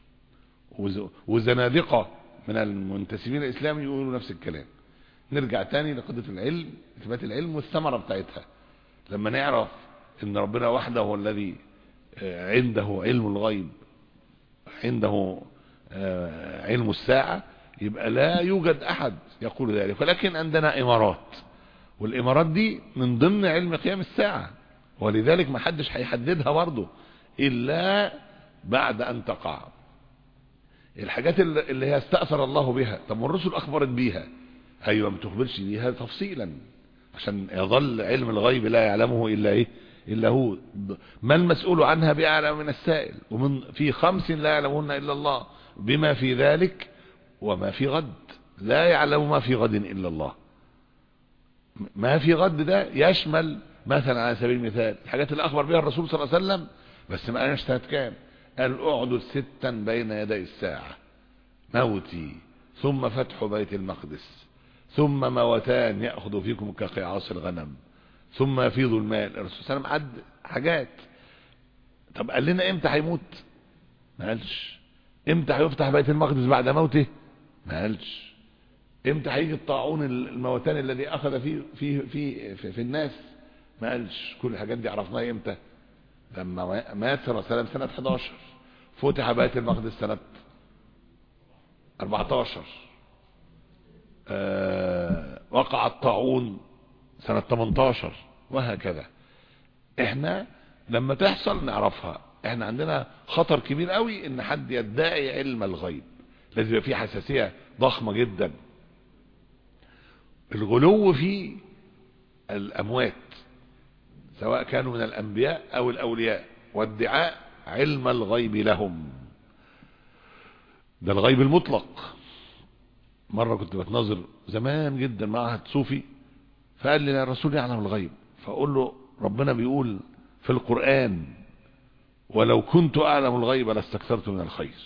وزنادقة من المنتسبين الإسلام يقولوا نفس الكلام. نرجع تاني لقضية العلم، إثبات العلم والثمرة بتاعتها. لما نعرف ان ربنا وحده هو الذي عنده علم الغيب، عنده علم الساعة، يبقى لا يوجد احد يقول ذلك. ولكن عندنا امارات، والامارات دي من ضمن علم قيام الساعة، ولذلك ما حدش هيحددها برضه الا بعد ان تقع. الحاجات اللي هي استأثر الله بها، طب والرسل اخبرت بيها، ايوه ما تخبرش بيها تفصيلا عشان يظل علم الغيب لا يعلمه الا ايه الا هو. ما المسؤول عنها باعلم من السائل، ومن في خمس لا يعلمهن الا الله، بما في ذلك وما في غد. لا يعلم ما في غد الا الله. ما في غد ده يشمل مثلا على سبيل المثال الحاجات اللي اخبر بها الرسول صلى الله عليه وسلم، بس ما قالش سنة كام. قال اقعدوا ستا بين يدي الساعة، موتي ثم فتح بيت المقدس ثم موتان يأخذ فيكم كقيعاص الغنم ثم يفيض المال. الرسول صلى الله عليه وسلم عد حاجات. طب قال لنا امتى هيموت؟ ما قالش. امتى هيفتح بيت المقدس بعد موته؟ ما قالش. امتى هيجي الطاعون الموتان الذي اخذ فيه في في في, في الناس؟ ما قالش. كل الحاجات دي عرفناها امتى؟ لما مات صلى الله عليه وسلم سنة حداشر، فتح بيت المقدس سنة أربعتاشر، أه وقع الطاعون سنة تمنتاشر، وهكذا. احنا لما تحصل نعرفها. احنا عندنا خطر كبير قوي ان حد يدعي علم الغيب، لازم يبقى فيه حساسية ضخمة جدا. الغلو في الاموات سواء كانوا من الانبياء او الاولياء، وادعاء علم الغيب لهم، ده الغيب المطلق. مرة كنت بتناظر زمان جدا مع واحد صوفي، فقال لي الرسول يعلم الغيب، فاقول له ربنا بيقول في القرآن ولو كنت اعلم الغيب لاستكثرت من الخير.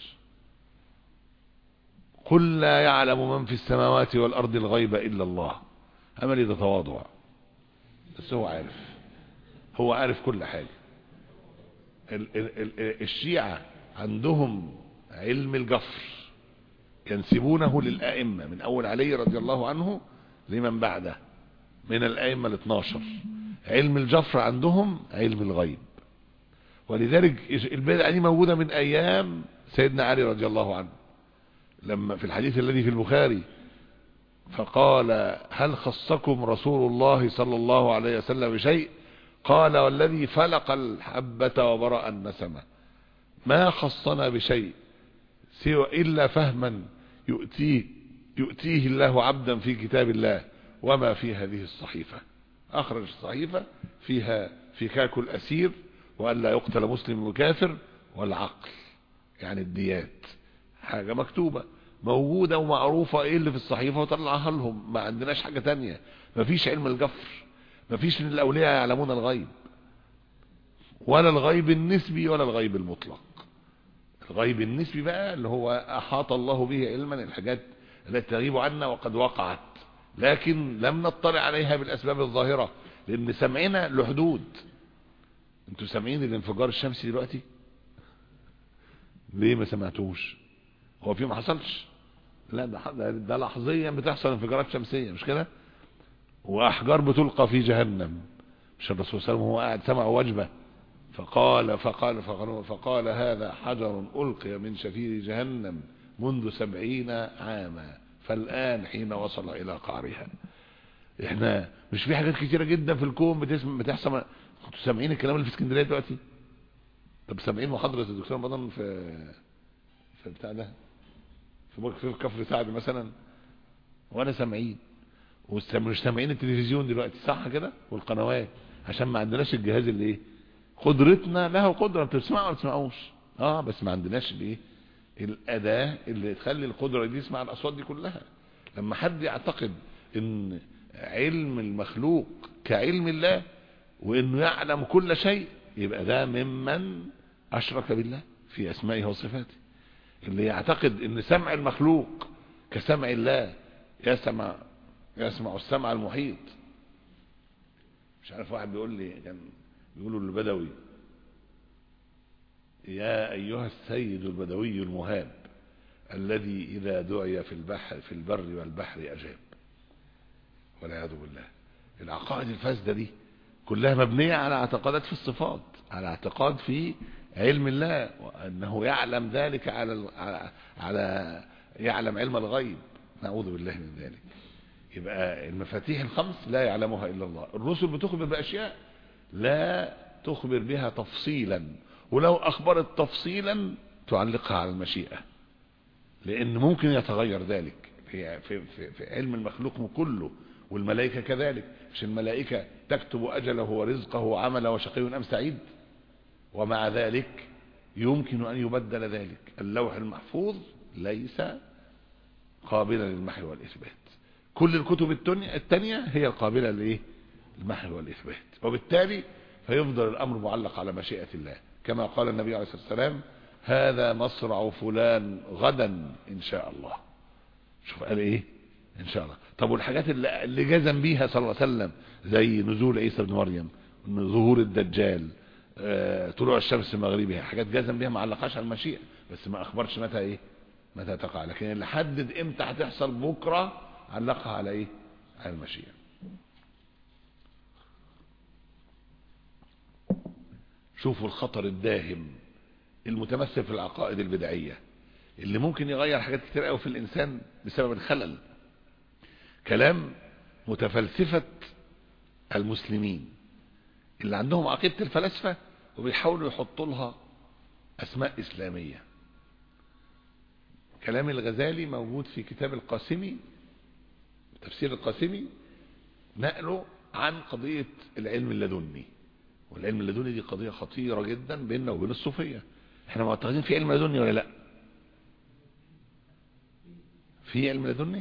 قل لا يعلم من في السماوات والارض الغيب الا الله. عمل ده تواضع، بس هو عارف، هو عارف كل حاجة. ال ال ال الشيعة عندهم علم الجفر، ينسبونه للأئمة من أول علي رضي الله عنه لمن بعده من الأئمة الاثناشر. علم الجفر عندهم علم الغيب، ولذلك البدعة دي موجودة من أيام سيدنا علي رضي الله عنه، لما في الحديث الذي في البخاري فقال هل خصكم رسول الله صلى الله عليه وسلم بشيء؟ قال والذي فلق الحبة وبرأ النسمة ما خصنا بشيء سوى إلا فهما يؤتيه, يؤتيه الله عبدا في كتاب الله وما في هذه الصحيفة. أخرج الصحيفة فيها فكاك الأسير وأن لا يقتل مسلم وكافر والعقل، يعني الديات، حاجة مكتوبة موجودة ومعروفة ايه اللي في الصحيفة وطلعها لهم. ما عندناش حاجة تانية، مفيش علم الجفر، مفيش من الأولياء يعلمون الغيب، ولا الغيب النسبي ولا الغيب المطلق. الغيب النسبي بقى اللي هو أحاط الله به علما، الحاجات التي تغيب عنا وقد وقعت لكن لم نطلع عليها بالأسباب الظاهرة، لأن سمعنا له حدود. انتوا سامعين الانفجار الشمسي دلوقتي؟ ليه ما سمعتوش؟ هو في ما حصلش؟ لا ده ده لحظيا بتحصل انفجارات شمسية مش كده، واحجار بتلقى في جهنم. مش الرسول صلى الله عليه وسلم هو قاعد سمع وجبه فقال فقال فقال, فقال هذا حجر ألقي من شفير جهنم منذ سبعين عاما فالآن حين وصل إلى قعرها. احنا مش في حاجات كتيرة جدا في الكون بتحصل. كنتوا سامعين الكلام اللي في اسكندرية دلوقتي؟ طب سامعين محاضرة الدكتور رمضان في في بتاع ده في في كفر سعد مثلا؟ وانا سامعين. ومش سامعين التلفزيون دلوقتي صح كده والقنوات، عشان ما عندناش الجهاز اللي ايه قدرتنا له قدرة بتسمعوا ولا تسمعوش. اه بس ما عندناش الايه الاداة اللي تخلي القدرة دي يسمع الاصوات دي كلها. لما حد يعتقد ان علم المخلوق كعلم الله وانه يعلم كل شيء، يبقى ده ممن اشرك بالله في اسمائه وصفاته. اللي يعتقد ان سمع المخلوق كسمع الله، يسمع يسمع السمع المحيط. مش عارف واحد بيقول لي كان بيقولوا للبدوي يا ايها السيد البدوي المهاب الذي اذا دعي في البحر في البر والبحر اجاب. والعياذ بالله. العقائد الفاسده دي كلها مبنيه على اعتقادات في الصفات، على اعتقاد في علم الله وانه يعلم ذلك على على يعلم علم الغيب. نعوذ بالله من ذلك. يبقى المفاتيح الخمس لا يعلمها الا الله. الرسل بتخبر باشياء لا تخبر بها تفصيلا، ولو اخبرت تفصيلا تعلقها على المشيئة، لان ممكن يتغير ذلك في, في, في, في علم المخلوق كله. والملائكة كذلك. مش الملائكة تكتب اجله ورزقه وعمله وشقي ام سعيد؟ ومع ذلك يمكن ان يبدل ذلك. اللوح المحفوظ ليس قابلا للمحو والاثبات. كل الكتب التانية هي القابلة لإيه؟ المحو والإثبات. وبالتالي فيفضل الأمر معلق على مشيئة الله، كما قال النبي عليه الصلاة والسلام هذا مصرع فلان غدا إن شاء الله. شوف قال إيه؟ إن شاء الله. طب والحاجات اللي, اللي جزم بيها صلى الله عليه وسلم زي نزول عيسى بن مريم، ظهور الدجال، آه، طلوع الشمس مغربها، حاجات جزم بيها ما علقهاش على المشيئة، بس ما أخبرش متى إيه؟ متى تقع. لكن اللي حدد إمتى هتحصل بكرة علقها على ايه؟ على المشيئة. شوفوا الخطر الداهم المتمثل في العقائد البدعية اللي ممكن يغير حاجات كتير قوي في الانسان بسبب الخلل. كلام متفلسفة المسلمين اللي عندهم عقيدة الفلاسفة وبيحاولوا يحطوا لها اسماء اسلامية. كلام الغزالي موجود في كتاب القاسمي، تفسير القاسمي، نقله عن قضية العلم اللدني. والعلم اللدني دي قضية خطيرة جدا بيننا وبين الصوفية. احنا معتقدين في علم لدني ولا لا؟ في علم لدني؟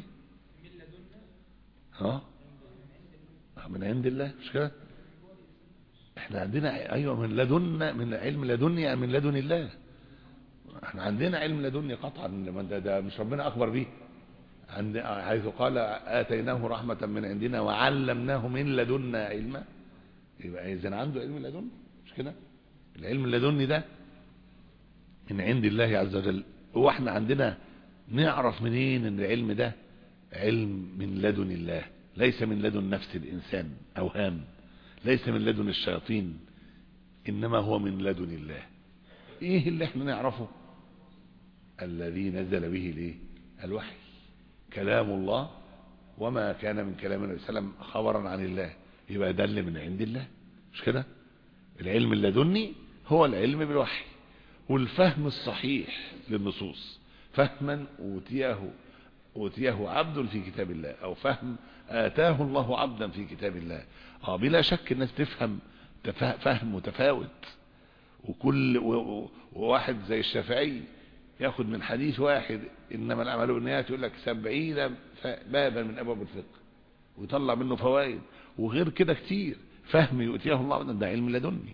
ها؟ من عند الله مش كده؟ احنا عندنا ايوه من لدنا، من علم لدني من لدن الله. احنا عندنا علم لدني قطعا، ده, ده مش ربنا اخبر بيه عند حيث قال آتيناه رحمة من عندنا وعلمناه من لدنا علما. يبقى إذن عنده علم لدني مش كده؟ العلم اللدني ده من عند الله عز وجل. هو احنا عندنا نعرف منين ان العلم ده علم من لدن الله، ليس من لدن نفس الإنسان أوهام، ليس من لدن الشياطين، إنما هو من لدن الله. ايه اللي احنا نعرفه؟ الذي نزل به ليه الوحي، كلام الله، وما كان من كلام النبي صلى الله عليه وسلم خبرا عن الله. يبقى ده اللي من عند الله مش كده؟ العلم اللدني هو العلم بالوحي والفهم الصحيح للنصوص، فهما اوتيه اوتيه عبد في كتاب الله، او فهم اتاه الله عبدا في كتاب الله. اه بلا شك الناس تفهم فهم متفاوت، وكل وواحد زي الشافعي ياخد من حديث واحد انما الاعمال بالنيات يقول لك سبعين بابا من ابواب الفقه ويطلع منه فوائد. وغير كده كتير فهم يؤتيه الله، ده علم لدني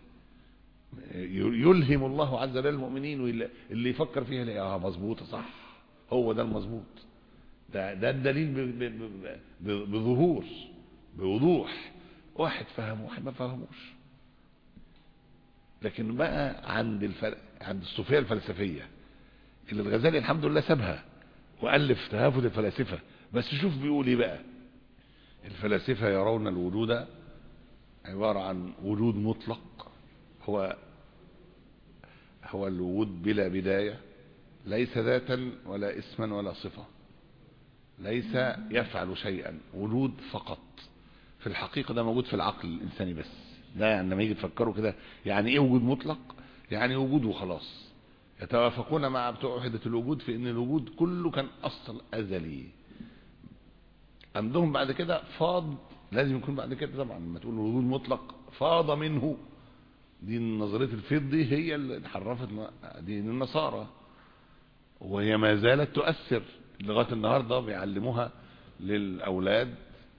يلهم الله عز وجل المؤمنين. واللي يفكر فيها يلاقي اه مظبوطه صح، هو ده المظبوط، ده ده الدليل بظهور بوضوح. واحد فهم واحد ما فهموش. لكن بقى عند الفل... عند الصوفيه الفلسفيه اللي الغزالي الحمد لله سابها وألف تهافت الفلاسفة. بس شوف بيقول ايه بقى. الفلاسفة يرون الوجود عبارة عن وجود مطلق، هو هو الوجود بلا بداية، ليس ذاتا ولا اسما ولا صفة، ليس يفعل شيئا، وجود فقط. في الحقيقة ده موجود في العقل الإنساني بس. ده يعني لما يجي تفكروا كده يعني ايه وجود مطلق؟ يعني وجود وخلاص. يتوافقون مع بتوع وحدة الوجود في ان الوجود كله كان اصل ازلي. عندهم بعد كده فاض، لازم يكون بعد كده طبعا لما تقول وجود مطلق فاض منه. دي نظرية الفيض دي هي اللي حرفت دين النصارى، وهي ما زالت تؤثر لغاية النهاردة. بيعلموها للأولاد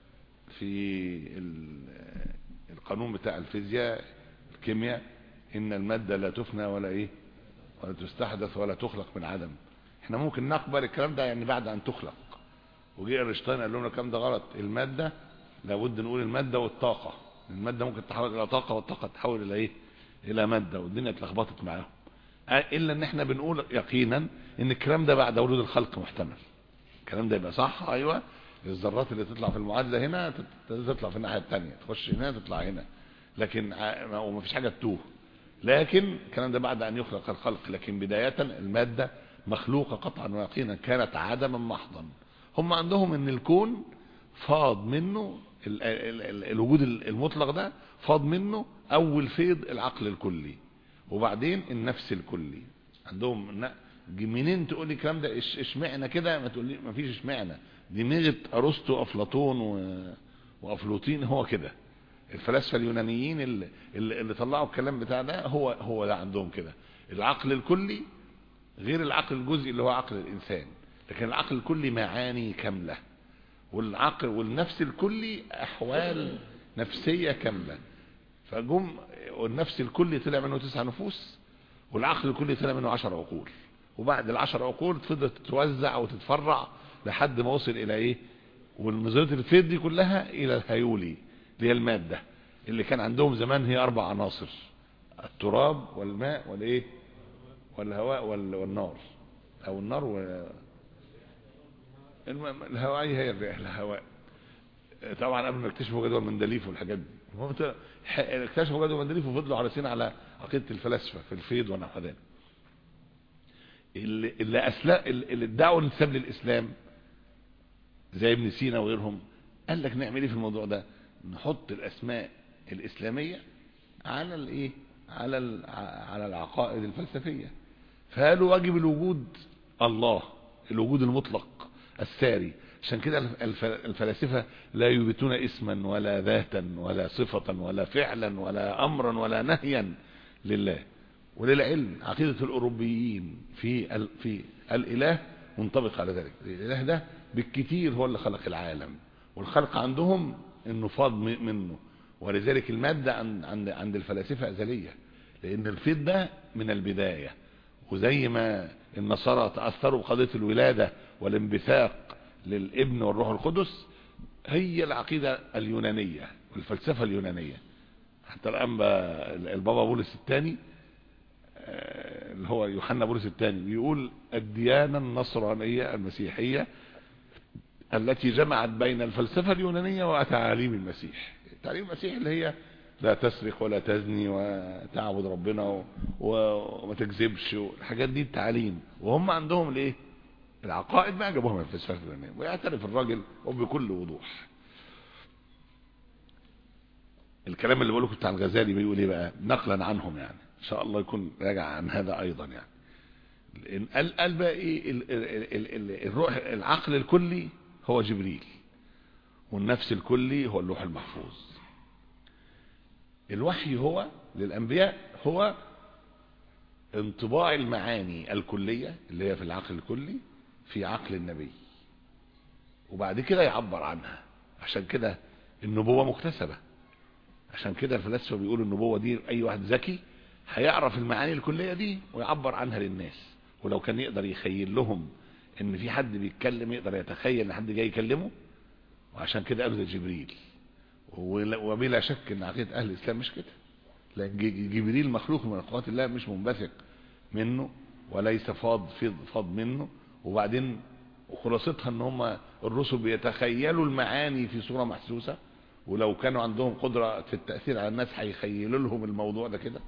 في القانون بتاع الفيزياء الكيمياء، إن المادة لا تفنى ولا إيه ولا تستحدث ولا تخلق من عدم. احنا ممكن نقبل الكلام ده يعني بعد أن تخلق. وجي اينشتاين قال لنا الكلام ده غلط. المادة لابد نقول المادة والطاقة. المادة ممكن تتحول إلى طاقة، والطاقة تتحول إلى إيه إلى مادة، والدنيا اتلخبطت معاهم. إلا إن احنا بنقول يقينا إن الكلام ده بعد وجود الخلق محتمل. الكلام ده يبقى صح. أيوة، الذرات اللي تطلع في المعادلة هنا تطلع في الناحية التانية، تخش هنا تطلع هنا، لكن وما فيش حاجة تتوه. لكن الكلام ده بعد أن يخلق الخلق. لكن بداية المادة مخلوقة قطعا ويقينا، كانت عدما محضا. هم عندهم ان الكون فاض منه ال ال ال الوجود المطلق ده فاض منه اول فيض العقل الكلي، وبعدين النفس الكلي. عندهم منين تقول لي الكلام ده؟ اشمعنى كده؟ ما تقول لي ما فيش اشمعنى. دماغة ارسطو افلاطون وافلوطين هو كده. الفلاسفه اليونانيين اللي, اللي طلعوا الكلام بتاع ده هو هو ده عندهم كده. العقل الكلي غير العقل الجزئي اللي هو عقل الانسان. لكن العقل الكلي معاني كاملة، والعقل والنفس الكلي احوال نفسية كاملة. فجم والنفس الكلي طلع منه تسع نفوس، والعقل الكلي طلع منه عشر عقول. وبعد العشر عقول فضلت تتوزع وتتفرع لحد ما وصل الى ايه؟ والنظرية الفيض دي كلها الى الهيولي اللي هي المادة اللي كان عندهم زمان هي اربع عناصر: التراب والماء والايه والهواء والنار، او النار و الهواء هي الريح الهواء. طبعا قبل ما اكتشفوا جدول مندليف والحاجات دي، اكتشفوا جدول مندليف وفضلوا عارسين على عقيده الفلاسفه في الفيض ونحو ذلك. اللي اللي اسلا اللي ادعوا الانتساب للاسلام زي ابن سينا وغيرهم قال لك نعمل ايه في الموضوع ده؟ نحط الاسماء الاسلاميه على الايه على على العقائد الفلسفيه. فقالوا واجب الوجود الله، الوجود المطلق الساري. عشان كده الفلاسفة لا يثبتون اسما ولا ذاتا ولا صفة ولا فعلا ولا امرا ولا نهيا لله. وللعلم عقيدة الاوروبيين في ال في الاله منطبق على ذلك. الاله ده بالكثير هو اللي خلق العالم، والخلق عندهم انه فاض منه. ولذلك المادة عند عند الفلاسفة ازلية، لان الفيض ده من البداية. وزي ما النصارى تأثروا بقضية الولادة والانبثاق للابن والروح القدس، هي العقيدة اليونانية والفلسفة اليونانية. حتى الآن البابا بولس الثاني اللي هو يوحنا بولس الثاني بيقول الديانة النصرانية المسيحية التي جمعت بين الفلسفة اليونانية وتعاليم المسيح. تعاليم المسيح اللي هي لا تسرق ولا تزني وتعبد ربنا وما تكذبش، الحاجات دي التعاليم. وهم عندهم الايه العقائد بقى جابوها من الفلسفه اليونانيه، ويعترف الراجل وبكل وضوح. الكلام اللي بقوله بتاع الغزالي بيقول ايه بقى نقلا عنهم، يعني ان شاء الله يكون راجع عن هذا ايضا. يعني قال قال بقى ايه الروح العقل الكلي هو جبريل، والنفس الكلي هو اللوح المحفوظ. الوحي هو للأنبياء هو انطباع المعاني الكلية اللي هي في العقل الكلي في عقل النبي، وبعد كده يعبر عنها. عشان كده النبوة مكتسبة. عشان كده الفلاسفة بيقولوا النبوة دي أي واحد ذكي هيعرف المعاني الكلية دي ويعبر عنها للناس. ولو كان يقدر يخيل لهم ان في حد بيتكلم يقدر يتخيل ان حد جاي يكلمه. وعشان كده قالوا ده جبريل. وبلا شك ان عقيدة اهل الاسلام مش كده، لان جبريل مخلوق من اخوات الله، مش منبثق منه وليس فاض فاض منه. وبعدين وخلاصتها ان هم الرسل بيتخيلوا المعاني في صورة محسوسة، ولو كانوا عندهم قدرة في التأثير على الناس هيخيلوا لهم الموضوع ده كده.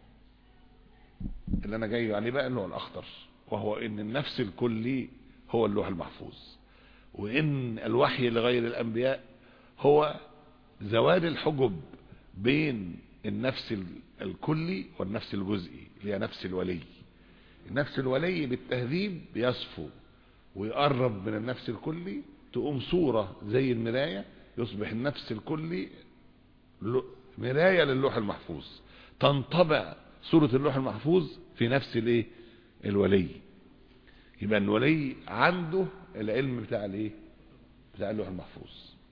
اللي انا جاي عليه بقى اللي هو الاخطر، وهو ان النفس الكلي هو اللوح المحفوظ، وان الوحي لغير الانبياء هو زوال الحجب بين النفس الكلي والنفس الجزئي اللي هي نفس الولي. النفس الولي بالتهذيب يصفو ويقرب من النفس الكلي، تقوم صورة زي المراية، يصبح النفس الكلي مراية للوح المحفوظ، تنطبع صورة اللوح المحفوظ في نفس الايه الولي. يبقى الولي عنده العلم بتاع الايه بتاع اللوح المحفوظ.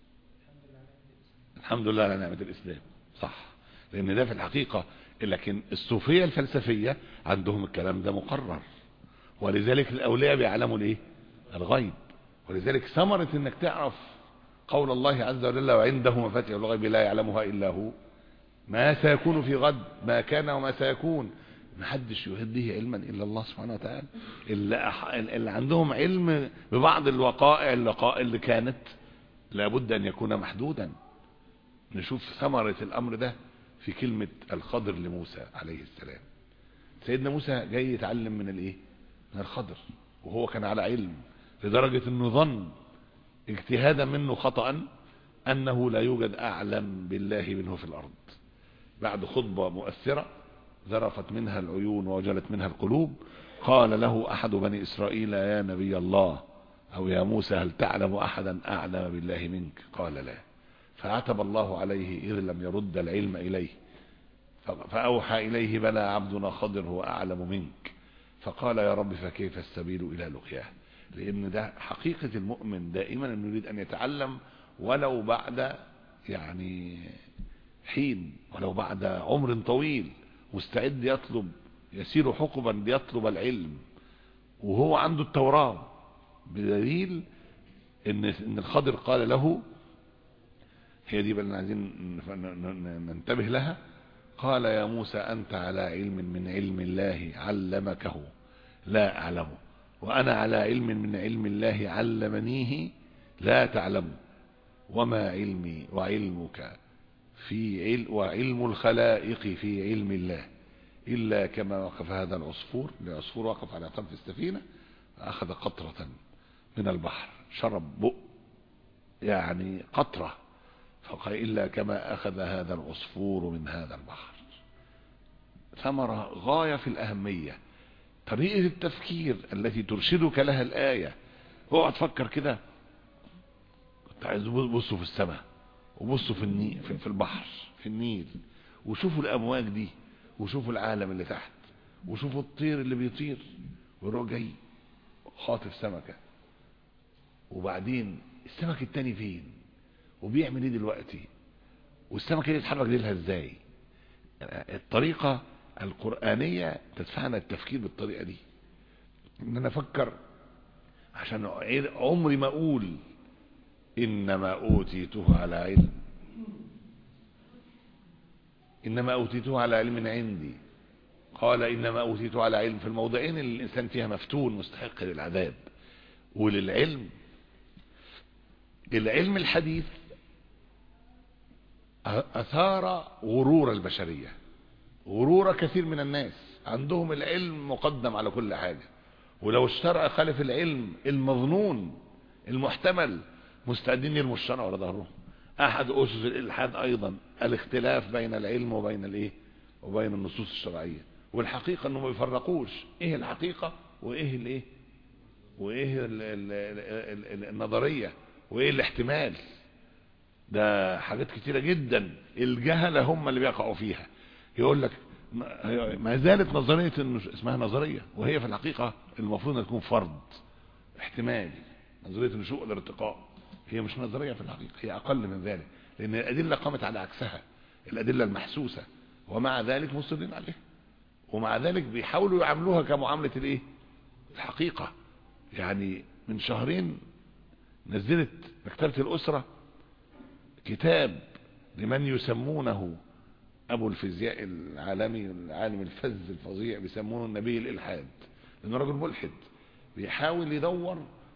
الحمد لله على نعمة الاسلام، صح، لان ده في الحقيقة. لكن الصوفية الفلسفية عندهم الكلام ده مقرر، ولذلك الاولياء بيعلموا الايه الغيب. ولذلك ثمرة انك تعرف قول الله عز وجل وعنده مفاتيح الغيب لا يعلمها الا هو، ما سيكون في غد، ما كان وما سيكون، محدش يهديه علما الا الله سبحانه وتعالى. اللي, اللي عندهم علم ببعض الوقائع اللقاء اللي كانت لابد ان يكون محدودا. نشوف ثمرة الامر ده في كلمة الخضر لموسى عليه السلام. سيدنا موسى جاي يتعلم من الايه من الخضر، وهو كان على علم لدرجة انه ظن اجتهادا منه خطأ انه لا يوجد اعلم بالله منه في الارض. بعد خطبة مؤثرة ذرفت منها العيون ووجلت منها القلوب، قال له احد بني اسرائيل يا نبي الله او يا موسى هل تعلم احدا اعلم بالله منك؟ قال لا. فعتب الله عليه اذ لم يرد العلم اليه، فاوحى اليه بلى عبدنا خضر هو اعلم منك. فقال يا رب فكيف السبيل الى لقياه؟ لان ده حقيقة المؤمن دائما انه يريد ان يتعلم ولو بعد يعني حين، ولو بعد عمر طويل، مستعد يطلب يسير حقبا ليطلب العلم وهو عنده التوراة، بدليل ان ان الخضر قال له، هي دي بل عايزين ننتبه لها، قال يا موسى انت على علم من علم الله علمكه لا اعلمه، وانا على علم من علم الله علمنيه لا تعلم، وما علمي وعلمك في علم وعلم الخلائق في علم الله إلا كما وقف هذا العصفور. العصفور وقف على طرف السفينة فأخذ قطرة من البحر، شرب بؤ يعني قطرة، فقال إلا كما أخذ هذا العصفور من هذا البحر. ثمرة غاية في الأهمية، طريقة التفكير التي ترشدك لها الآية. اقعد تفكر كده، كنت عايز بصوا في السماء وبصوا في النيل، في البحر في النيل، وشوفوا الامواج دي، وشوفوا العالم اللي تحت، وشوفوا الطير اللي بيطير ويروح جاي خاطف سمكة، وبعدين السمك التاني فين وبيعمل ايه دلوقتي، والسمكة اللي يتحرك ديلها ازاي. الطريقة القرآنية تدفعنا التفكير بالطريقة دي، ان انا افكر عشان عمري ما اقول انما اوتيته على علم، انما اوتيته على علم عندي. قال انما اوتيته على علم في الموضعين اللي الانسان فيها مفتون مستحق للعذاب وللعلم. العلم الحديث اثار غرور البشرية، غرور كثير من الناس، عندهم العلم مقدم على كل حاجة، ولو الشرع خالف العلم المظنون المحتمل مستعدين يرموا الشرع ورا ظهرهم. احد اسس الالحاد ايضا الاختلاف بين العلم وبين الايه وبين النصوص الشرعيه، والحقيقه انهم ما بيفرقوش ايه الحقيقه وايه الايه وايه ال ال ال النظريه وايه الاحتمال. ده حاجات كتيره جدا الجهله هم اللي بيقعوا فيها. يقول لك ما زالت نظريه اسمها نظريه، وهي في الحقيقه المفروض ان تكون فرض احتمال. نظريه النشوء والارتقاء هي مش نظريه في الحقيقه، هي اقل من ذلك، لان الادله قامت على عكسها، الادله المحسوسه، ومع ذلك مصرين عليها، ومع ذلك بيحاولوا يعاملوها كمعامله الايه الحقيقه. يعني من شهرين نزلت مكتبه الاسره كتاب لمن يسمونه ابو الفيزياء العالمي العالم الفذ الفظيع، بيسمونه نبي الالحاد، لانه رجل ملحد بيحاول يدور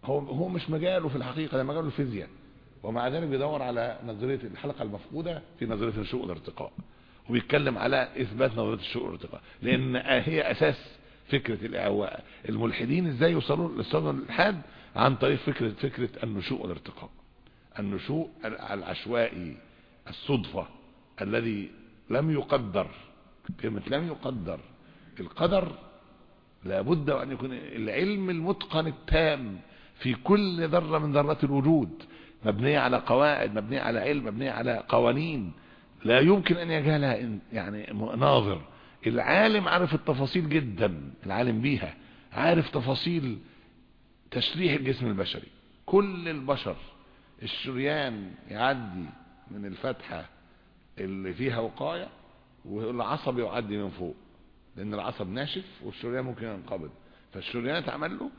هو هو مش مجاله في الحقيقة، ده مجاله الفيزياء، ومع ذلك بيدور على نظرية الحلقة المفقودة في نظرية النشوء والارتقاء، وبيتكلم على إثبات نظرية النشوء والارتقاء، لأن هي أساس فكرة الإعواء. الملحدين إزاي يوصلوا للصدر الإلحاد؟ عن طريق فكرة فكرة النشوء والارتقاء. النشوء العشوائي الصدفة الذي لم يقدر. كلمة لم يقدر، القدر لابد أن يكون العلم المتقن التام في كل ذرة من ذرات الوجود، مبنية على قواعد، مبنية على علم، مبنية على قوانين لا يمكن أن يجهلها يعني ناظر. العالم عارف التفاصيل جدا، العالم بيها عارف تفاصيل تشريح الجسم البشري. كل البشر الشريان يعدي من الفتحة اللي فيها وقاية، والعصب يعدي من فوق، لأن العصب ناشف والشريان ممكن ينقبض، فالشريان اتعمل له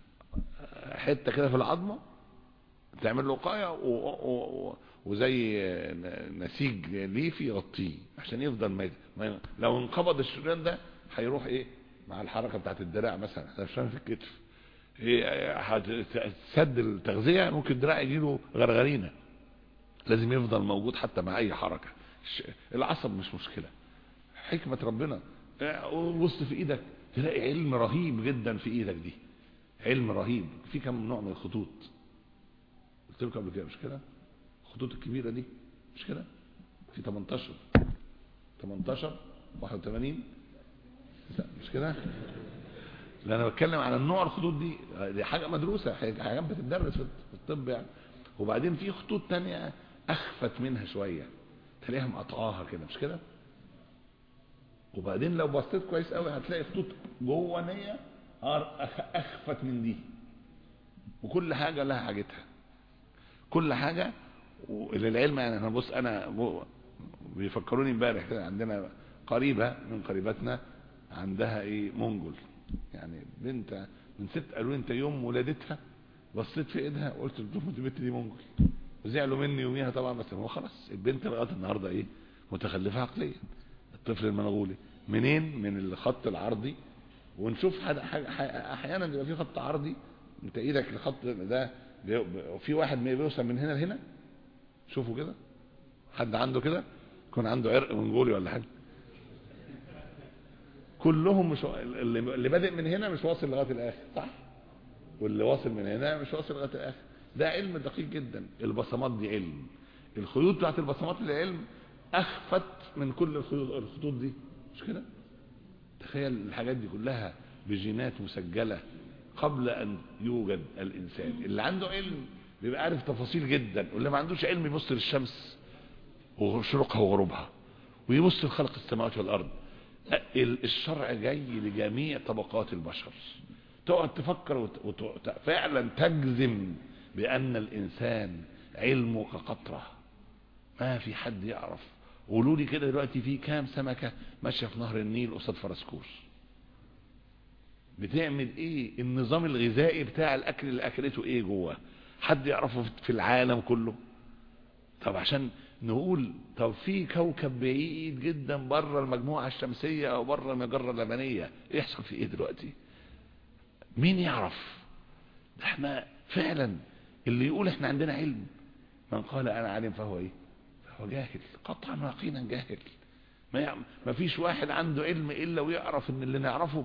حتة كده في العظمة تعمل له وقاية وزي نسيج ليفي يغطيه عشان يفضل ما لو انقبض الشريان ده هيروح ايه مع الحركة بتاعت الدراع مثلا، عشان في الكتف ايه هتسد التغذية، ممكن الدراع يجيله غرغرينة، لازم يفضل موجود حتى مع اي حركة. العصب مش مشكلة، حكمة ربنا. وسط في ايدك تلاقي علم رهيب جدا في ايدك دي، علم رهيب في كم نوع من الخطوط، قلت لكم قبل كده مش كده؟ الخطوط الكبيرة دي مش كده؟ في تمنتاشر تمنتاشر واحد وثمانين مش كده؟ لأن انا بتكلم على النوع الخطوط دي، دي حاجة مدروسة، حاجات بتدرس في الطب يعني. وبعدين في خطوط تانية اخفت منها شوية، تلاقيها مقطعاها كده مش كده؟ وبعدين لو بصيت كويس قوي هتلاقي خطوط جوانية اخفت من دي، وكل حاجة لها حاجتها، كل حاجة للعلم. يعني انا بص انا بيفكروني امبارح كده، عندنا قريبة من قريباتنا عندها ايه منجل، يعني بنت من ست، قالوا انت يوم ولادتها بصيت في ايدها قلت لهم البنت دي منجل، وزعلوا مني يوميها طبعا، بس هو خلاص البنت لغايه النهارده ايه متخلفه عقليا. الطفل المنغولي منين؟ من الخط العرضي، ونشوف احيانا بيبقى في خط عرضي انت ايدك الخط ده في واحد ما بيوصل من هنا لهنا، شوفوا كده حد عنده كده يكون عنده عرق منغولي ولا حاجه، كلهم مش اللي بادئ من هنا مش واصل لغايه الاخر صح، واللي واصل من هنا مش واصل لغايه الاخر. ده علم دقيق جدا. البصمات دي علم، الخيوط بتاعت البصمات العلم اخفت من كل الخيوط الخطوط دي مش كده؟ تخيل الحاجات دي كلها بجينات مسجله قبل ان يوجد الانسان. اللي عنده علم بيبقى عارف تفاصيل جدا، واللي ما عندوش علم يبص للشمس وشروقها وغروبها، ويبص لخلق السماوات والارض. الشرع جاي لجميع طبقات البشر، تقعد تفكر وفعلا تجزم بأن الإنسان علمه كقطرة، ما في حد يعرف. قولوا لي كده دلوقتي في كام سمكة ماشية في نهر النيل قصاد فرسكور؟ بتعمل ايه؟ النظام الغذائي بتاع الاكل اللي اكلته ايه جوه؟ حد يعرفه في العالم كله؟ طب عشان نقول طب في كوكب بعيد جدا بره المجموعة الشمسية او بره المجرة اللبنية يحصل في ايه دلوقتي؟ مين يعرف؟ احنا فعلا اللي يقول احنا عندنا علم، من قال انا عالم فهو ايه؟ فهو جاهل قطعا ويقينا، جاهل. ما, ما فيش واحد عنده علم الا ويعرف ان اللي نعرفه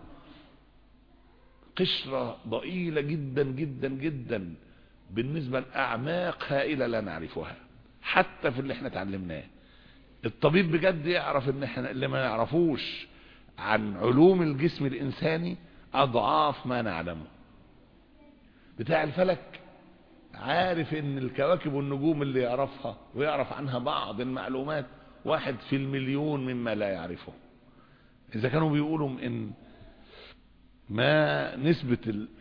قشرة ضئيلة جدا جدا جدا بالنسبة لأعماق هائلة لا نعرفها حتى في اللي احنا اتعلمناه. الطبيب بجد يعرف ان احنا اللي ما نعرفوش عن علوم الجسم الانساني اضعاف ما نعلمه. بتاع الفلك عارف ان الكواكب والنجوم اللي يعرفها ويعرف عنها بعض المعلومات واحد في المليون مما لا يعرفه. اذا كانوا بيقولوا ان ما نسبة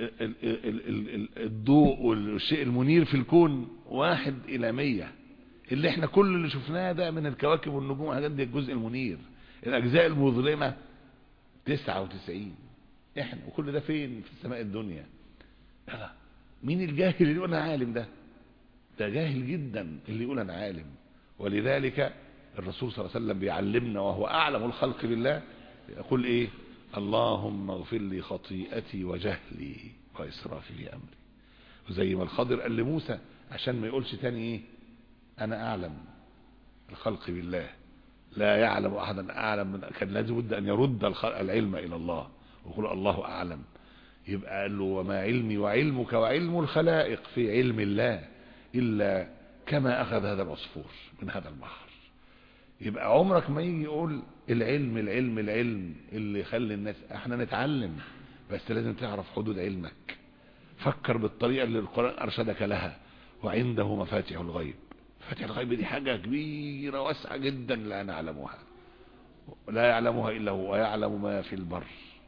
الضوء والشيء المنير في الكون واحد الى مية، اللي احنا كل اللي شفناه ده من الكواكب والنجوم حاجات دي الجزء المنير، الاجزاء المظلمة تسعة وتسعين احنا، وكل ده فين؟ في السماء الدنيا. مين الجاهل اللي يقول انا عالم؟ ده ده جاهل جدا اللي يقول انا عالم. ولذلك الرسول صلى الله عليه وسلم بيعلمنا وهو اعلم الخلق بالله يقول ايه؟ اللهم اغفر لي خطيئتي وجهلي واسرافي في امري. زي ما الخضر قال لموسى عشان ما يقولش تاني ايه انا اعلم الخلق بالله، لا يعلم احدا اعلم من، كان لازم بد ان يرد العلم الى الله ويقول الله اعلم. يبقى قال له وما علمي وعلمك وعلم الخلائق في علم الله الا كما اخذ هذا العصفور من هذا البحر. يبقى عمرك ما يجي يقول العلم العلم العلم اللي يخلي الناس، احنا نتعلم بس لازم تعرف حدود علمك. فكر بالطريقة اللي القرآن ارشدك لها، وعنده مفاتيح الغيب. مفاتيح الغيب دي حاجة كبيرة واسعة جدا لا نعلمها، لا يعلمها الا هو، ويعلم ما في البر،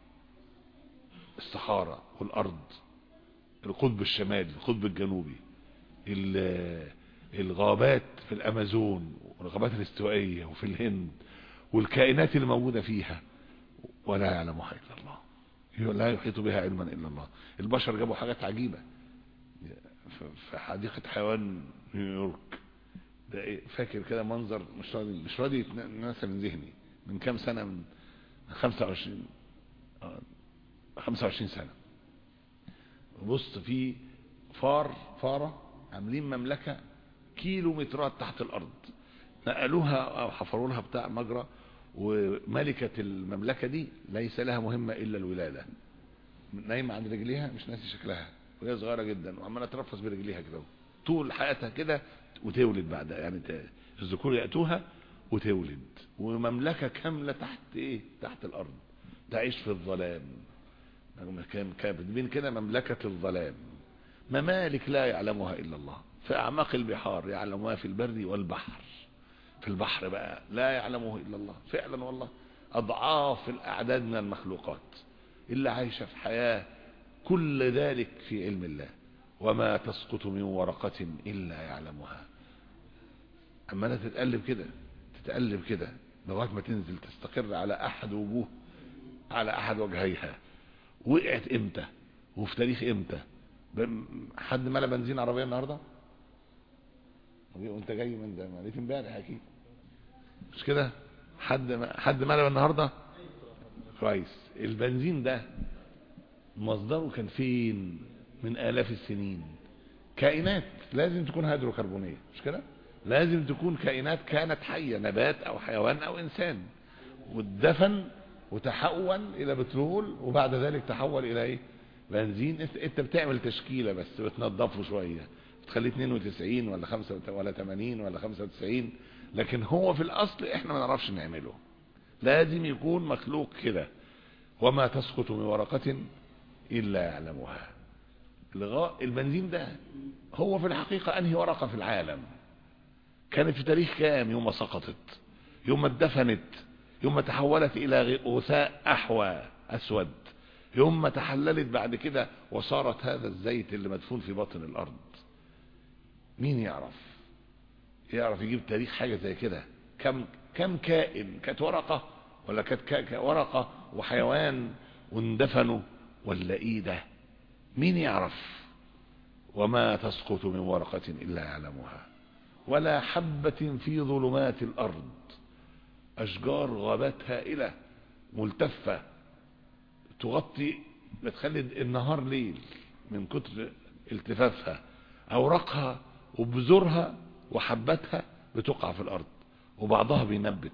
الصحراء والارض، القطب الشمالي القطب الجنوبي، الغابات في الامازون والغابات الاستوائية وفي الهند والكائنات اللي موجودة فيها، ولا يعلمها الا الله، لا يحيط بها علما الا الله. البشر جابوا حاجات عجيبة في حديقة حيوان نيويورك ده إيه؟ فاكر كده منظر مش راضي مش راضي يتنسى من ذهني، من كام سنة، من خمسة وعشرين خمسة وعشرين سنة. بص في فار فارة عاملين مملكة كيلومترات تحت الارض، نقلوها او حفروا لها بتاع مجرى، وملكة المملكة دي ليس لها مهمة الا الولادة، نايمة عند رجليها مش ناسي شكلها وهي صغيرة جدا وعمالة ترفس برجليها كده طول حياتها كده، وتولد بعدها يعني الذكور يأتوها وتولد، ومملكة كاملة تحت ايه تحت الارض، تعيش في الظلام. كان كاتبين كده مملكة الظلام، ممالك لا يعلمها الا الله، في اعماق البحار يعلمها في البر والبحر. في البحر بقى لا يعلمه الا الله فعلا والله، اضعاف الاعداد من المخلوقات اللي عايشة في حياة، كل ذلك في علم الله. وما تسقط من ورقة الا يعلمها. اما انا تتقلب كده تتقلب كده لغايه ما تنزل تستقر على احد وجوه، على احد وجهيها، وقعت امتى وفي تاريخ امتى؟ حد ملا بنزين عربيه النهارده؟ وانت جاي من ده ماليت امبارح اكيد مش كده؟ حد حد ملا النهارده؟ كويس. البنزين ده مصدره كان فين من آلاف السنين؟ كائنات لازم تكون هيدروكربونية مش كده؟ لازم تكون كائنات كانت حية، نبات او حيوان او انسان، واتدفن وتحول الى بترول، وبعد ذلك تحول الى ايه؟ بنزين. انت بتعمل تشكيلة بس بتنضفه شوية، بتخليه اتنين وتسعين ولا خمسة ولا تمانين ولا خمسة وتسعين، لكن هو في الاصل احنا ما نعرفش نعمله. لازم يكون مخلوق كده. وما تسقط من ورقة الا يعلمها. البنزين ده هو في الحقيقة انهي ورقة في العالم؟ كانت في تاريخ كام يوم ما سقطت؟ يوم ما اتدفنت؟ يوم ما تحولت الى غثاء احوى اسود؟ يوم ما تحللت بعد كده وصارت هذا الزيت اللي مدفون في باطن الارض؟ مين يعرف يعرف يجيب تاريخ حاجة زي كده؟ كم كم كائن كانت ورقة، ولا كانت ورقة وحيوان واندفنوا، ولا ايه ده؟ مين يعرف؟ وما تسقط من ورقة الا يعلمها، ولا حبة في ظلمات الارض. اشجار غابات هائلة ملتفة تغطي، بتخلي النهار ليل من كتر التفافها. اوراقها وبذورها وحبتها بتقع في الارض، وبعضها بينبت،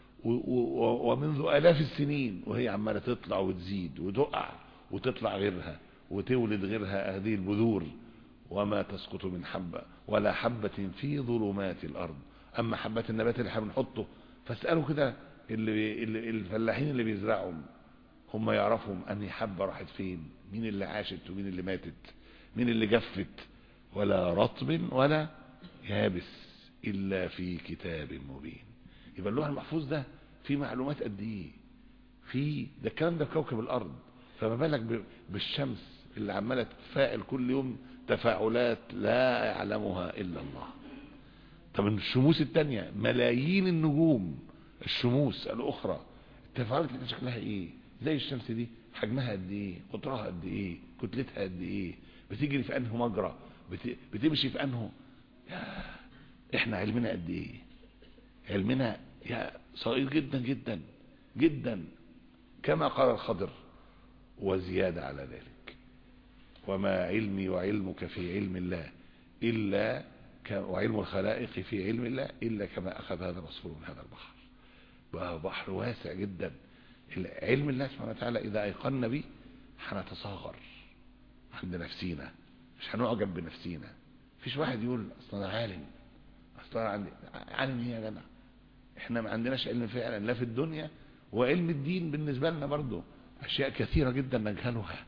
ومنذ آلاف السنين وهي عمالة تطلع وتزيد وتقع وتطلع غيرها وتولد غيرها هذه البذور. وما تسقط من حبة ولا حبة في ظلمات الأرض. أما حبة النبات اللي احنا بنحطه، فاسألوا كده اللي الفلاحين اللي بيزرعوا، هم يعرفهم أنهي حبة راحت فين، مين اللي عاشت ومين اللي ماتت، مين اللي جفت. ولا رطب ولا يابس إلا في كتاب مبين. يبقى اللوح المحفوظ ده فيه معلومات قد ايه؟ في ده الكلام ده في كوكب الارض، فما بالك بالشمس اللي عماله تتفاعل كل يوم تفاعلات لا يعلمها الا الله. طب الشموس التانية، ملايين النجوم الشموس الاخرى، التفاعلات اللي شكلها ايه؟ زي الشمس دي حجمها قد ايه؟ قطرها قد ايه؟ كتلتها قد ايه؟ بتجري في انه مجرى؟ بت... بتمشي في انه يا... احنا علمنا قد ايه؟ علمنا يا صغير جدا جدا جدا، كما قال الخضر وزيادة على ذلك. وما علمي وعلمك في علم الله إلا وعلم الخلائق في علم الله إلا كما أخذ هذا العصفور من هذا البحر. بحر واسع جدا. علم الله سبحانه وتعالى إذا أيقنا به هنتصاغر عند نفسينا، مش هنعجب بنفسينا. فيش واحد يقول أصلا أنا عالم، أصلا عندي عالم. هي يا جدع احنا ما عندناش علم فعلا لا في الدنيا، وعلم الدين بالنسبة لنا برضو أشياء كثيرة جدا نجهلها،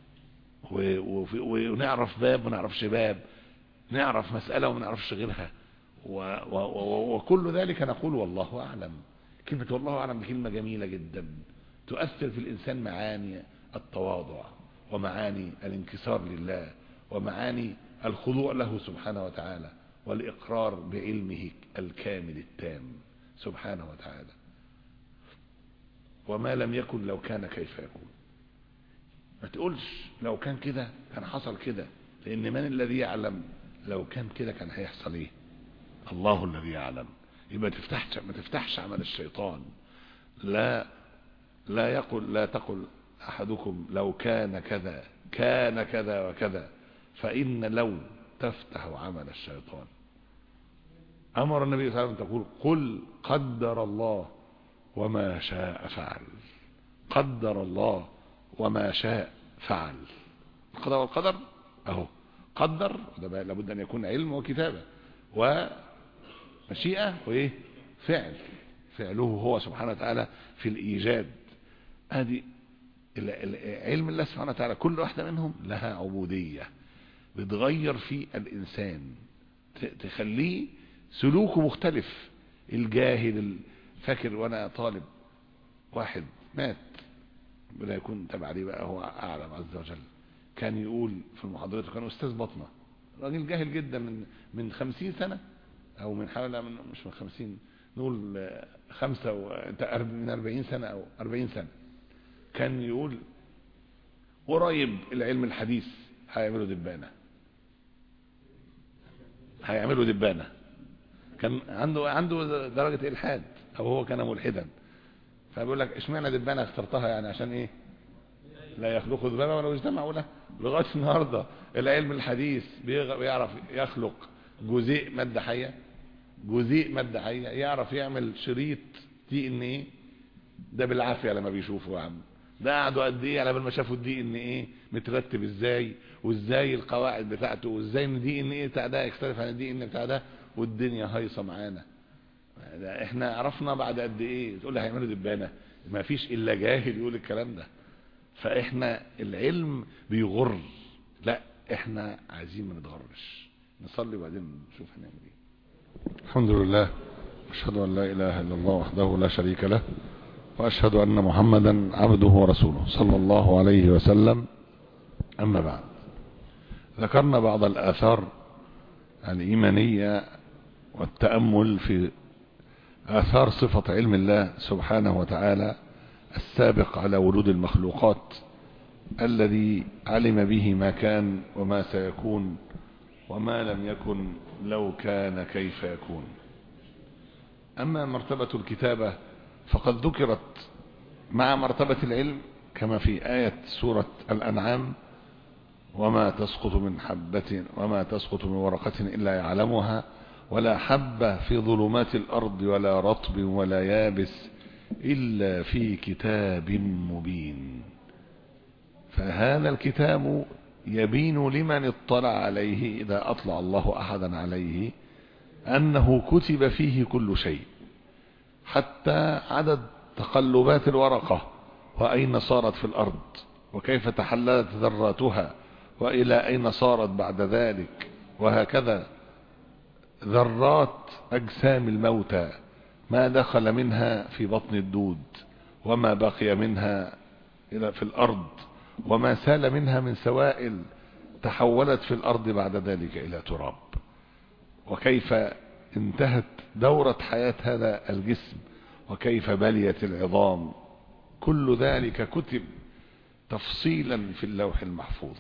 ونعرف باب ونعرفش باب، نعرف مسألة وما نعرفش غيرها، وكل ذلك نقول والله أعلم. كلمة والله أعلم دي كلمة جميلة جدا تؤثر في الإنسان معاني التواضع ومعاني الانكسار لله ومعاني الخضوع له سبحانه وتعالى والإقرار بعلمه الكامل التام سبحانه وتعالى. وما لم يكن لو كان كيف يكون. ما تقولش لو كان كده كان حصل كده، لأن من الذي يعلم لو كان كده كان هيحصل ايه؟ الله الذي يعلم. يبقى تفتحش ما تفتحش عمل الشيطان. لا لا يقل لا تقل أحدكم لو كان كذا كان كذا وكذا، فإن لو تفتح عمل الشيطان. أمر النبي صلى الله عليه وسلم تقول قل قدر الله وما شاء فعل. قدر الله وما شاء فعل. القضاء والقدر اهو قدر، ده لابد ان يكون علم وكتابه ومشيئه وايه فعل، فعله هو سبحانه وتعالى في الايجاد. ادي علم الله سبحانه وتعالى، كل واحده منهم لها عبوديه بتغير في الانسان، تخليه سلوكه مختلف. الجاهل فاكر، وانا طالب واحد مات بلا يكون تبع لي بقى، هو اعلم عز وجل، كان يقول في المحاضرات، كان استاذ بطنه، راجل جاهل جدا من من خمسين سنه او من حوالي من مش من خمسين، نقول خمسة من أربعين سنه او أربعين سنه، كان يقول قريب العلم الحديث هيعملوا دبانه، هيعملوا دبانه. كان عنده عنده درجه الحاد، او هو كان ملحدا، فبيقول لك اشمعنى دبانه اخترتها يعني عشان ايه؟ لا يخلقوا ذبابا ولو اجتمعوا له. لغايه النهارده العلم الحديث بيعرف يخلق جزيء ماده حيه، جزيء ماده حيه، يعرف يعمل شريط دي ان ايه، ده بالعافيه لما بيشوفوا. يا عم ده قعدوا قد ايه على بال ما شافوا الدي ان ايه مترتب ازاي، وازاي القواعد بتاعته، وازاي ان الدي ان ايه بتاع ده يختلف عن الدي ان بتاع ده، والدنيا هايصه معانا. احنا عرفنا بعد قد ايه؟ تقول لي هيعملوا دبانه؟ ما فيش الا جاهل يقول الكلام ده. فاحنا العلم بيغر، لا احنا عايزين ما نتغرش. نصلي وبعدين نشوف هنعمل ايه. الحمد لله، اشهد ان لا اله الا الله وحده لا شريك له، واشهد ان محمدا عبده ورسوله صلى الله عليه وسلم. اما بعد، ذكرنا بعض الاثار الايمانيه والتامل في آثار صفة علم الله سبحانه وتعالى السابق على وجود المخلوقات، الذي علم به ما كان وما سيكون وما لم يكن لو كان كيف يكون. أما مرتبة الكتابة فقد ذكرت مع مرتبة العلم كما في آية سورة الأنعام: وما تسقط من حبة وما تسقط من ورقة إلا يعلمها ولا حبة في ظلمات الأرض ولا رطب ولا يابس إلا في كتاب مبين. فهذا الكتاب يبين لمن اطلع عليه، إذا أطلع الله أحدا عليه، أنه كتب فيه كل شيء، حتى عدد تقلبات الورقة وأين صارت في الأرض، وكيف تحللت ذراتها، وإلى أين صارت بعد ذلك، وهكذا ذرات أجسام الموتى، ما دخل منها في بطن الدود وما بقي منها في الأرض، وما سال منها من سوائل تحولت في الأرض بعد ذلك إلى تراب، وكيف انتهت دورة حياة هذا الجسم، وكيف بليت العظام. كل ذلك كتب تفصيلا في اللوح المحفوظ.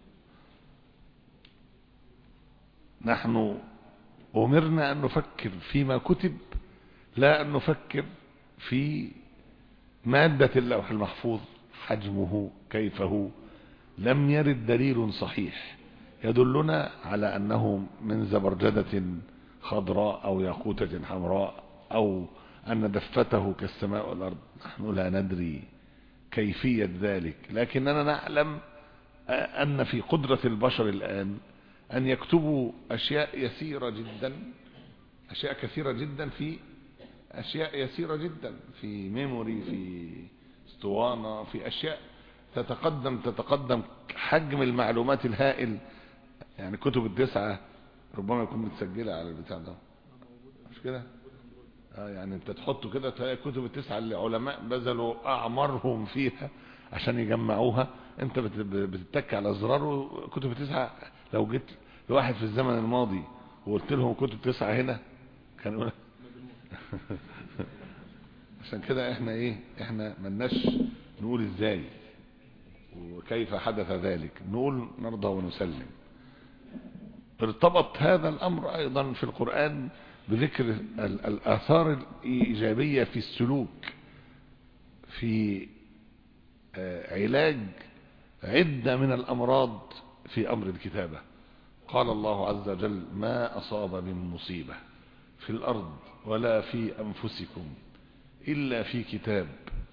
نحن أمرنا أن نفكر فيما كتب، لا أن نفكر في مادة اللوح المحفوظ، حجمه كيف هو، لم يرد دليل صحيح يدلنا على أنه من زبرجدة خضراء أو ياقوتة حمراء أو أن دفته كالسماء والأرض. نحن لا ندري كيفية ذلك، لكننا نعلم أن في قدرة البشر الآن أن يكتبوا أشياء يسيرة جدا، أشياء كثيرة جدا في أشياء يسيرة جدا في ميموري، في اسطوانة، في أشياء تتقدم تتقدم حجم المعلومات الهائل. يعني كتب التسعة ربما يكون متسجلة على البتاع ده، مش كده؟ آه يعني انت تحطه كده تلاقي كتب التسعة اللي علماء بذلوا أعمارهم فيها عشان يجمعوها، انت بتتك على زرار وكتب التسعة. لو جيت لواحد في الزمن الماضي وقلت لهم كتب التسعة هنا كانوا عشان كده احنا ايه، احنا ملناش نقول ازاي وكيف حدث ذلك، نقول نرضى ونسلم. ارتبط هذا الامر ايضا في القرآن بذكر الاثار الايجابية في السلوك، في علاج عدة من الامراض في امر الكتابة. قال الله عز وجل: ما اصاب من مصيبة في الارض ولا في انفسكم الا في كتاب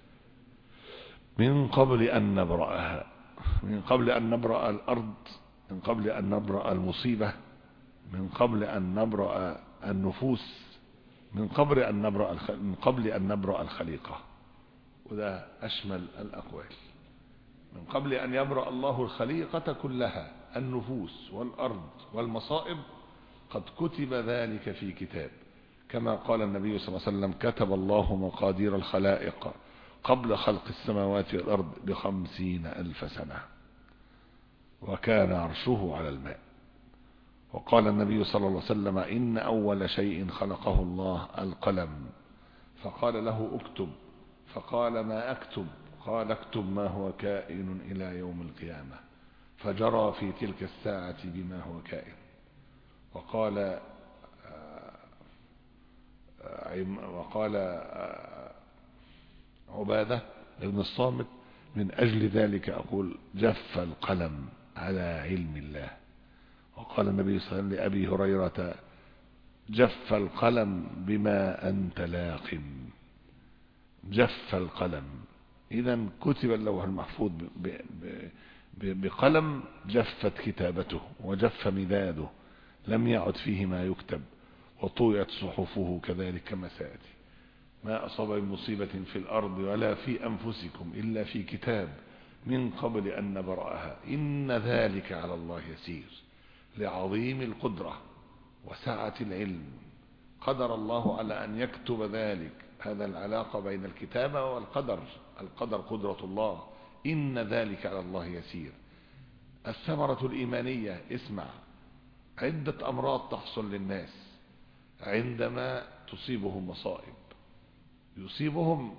من قبل ان نبرأها. من قبل ان نبرأ الارض، من قبل ان نبرأ المصيبة، من قبل ان نبرأ النفوس، من قبل ان نبرأ الخ... من قبل ان نبرأ الخليقة. وده اشمل الاقوال. من قبل ان يبرأ الله الخليقة كلها، النفوس والارض والمصائب، قد كتب ذلك في كتاب، كما قال النبي صلى الله عليه وسلم: كتب الله مقادير الخلائق قبل خلق السماوات والأرض بخمسين ألف سنة، وكان عرشه على الماء. وقال النبي صلى الله عليه وسلم: إن أول شيء خلقه الله القلم، فقال له: اكتب. فقال: ما أكتب؟ قال: اكتب ما هو كائن إلى يوم القيامة. فجرى في تلك الساعة بما هو كائن. وقال وقال عبادة ابن الصامت: من أجل ذلك أقول جف القلم على علم الله. وقال النبي صلى الله عليه وسلم لأبي هريرة: جف القلم بما أنت لاقم. جف القلم. إذن كتب اللوح المحفوظ بقلم جفت كتابته وجف مداده، لم يعد فيه ما يكتب، وطويت صحفه كذلك كما سيأتي. ما أصاب من مصيبة في الأرض ولا في أنفسكم إلا في كتاب من قبل أن نبرأها إن ذلك على الله يسير. لعظيم القدرة وسعة العلم قدر الله على أن يكتب ذلك. هذا العلاقة بين الكتابة والقدر. القدر قدرة الله، إن ذلك على الله يسير. الثمرة الإيمانية: اسمع، عدة أمراض تحصل للناس عندما تصيبهم مصائب. يصيبهم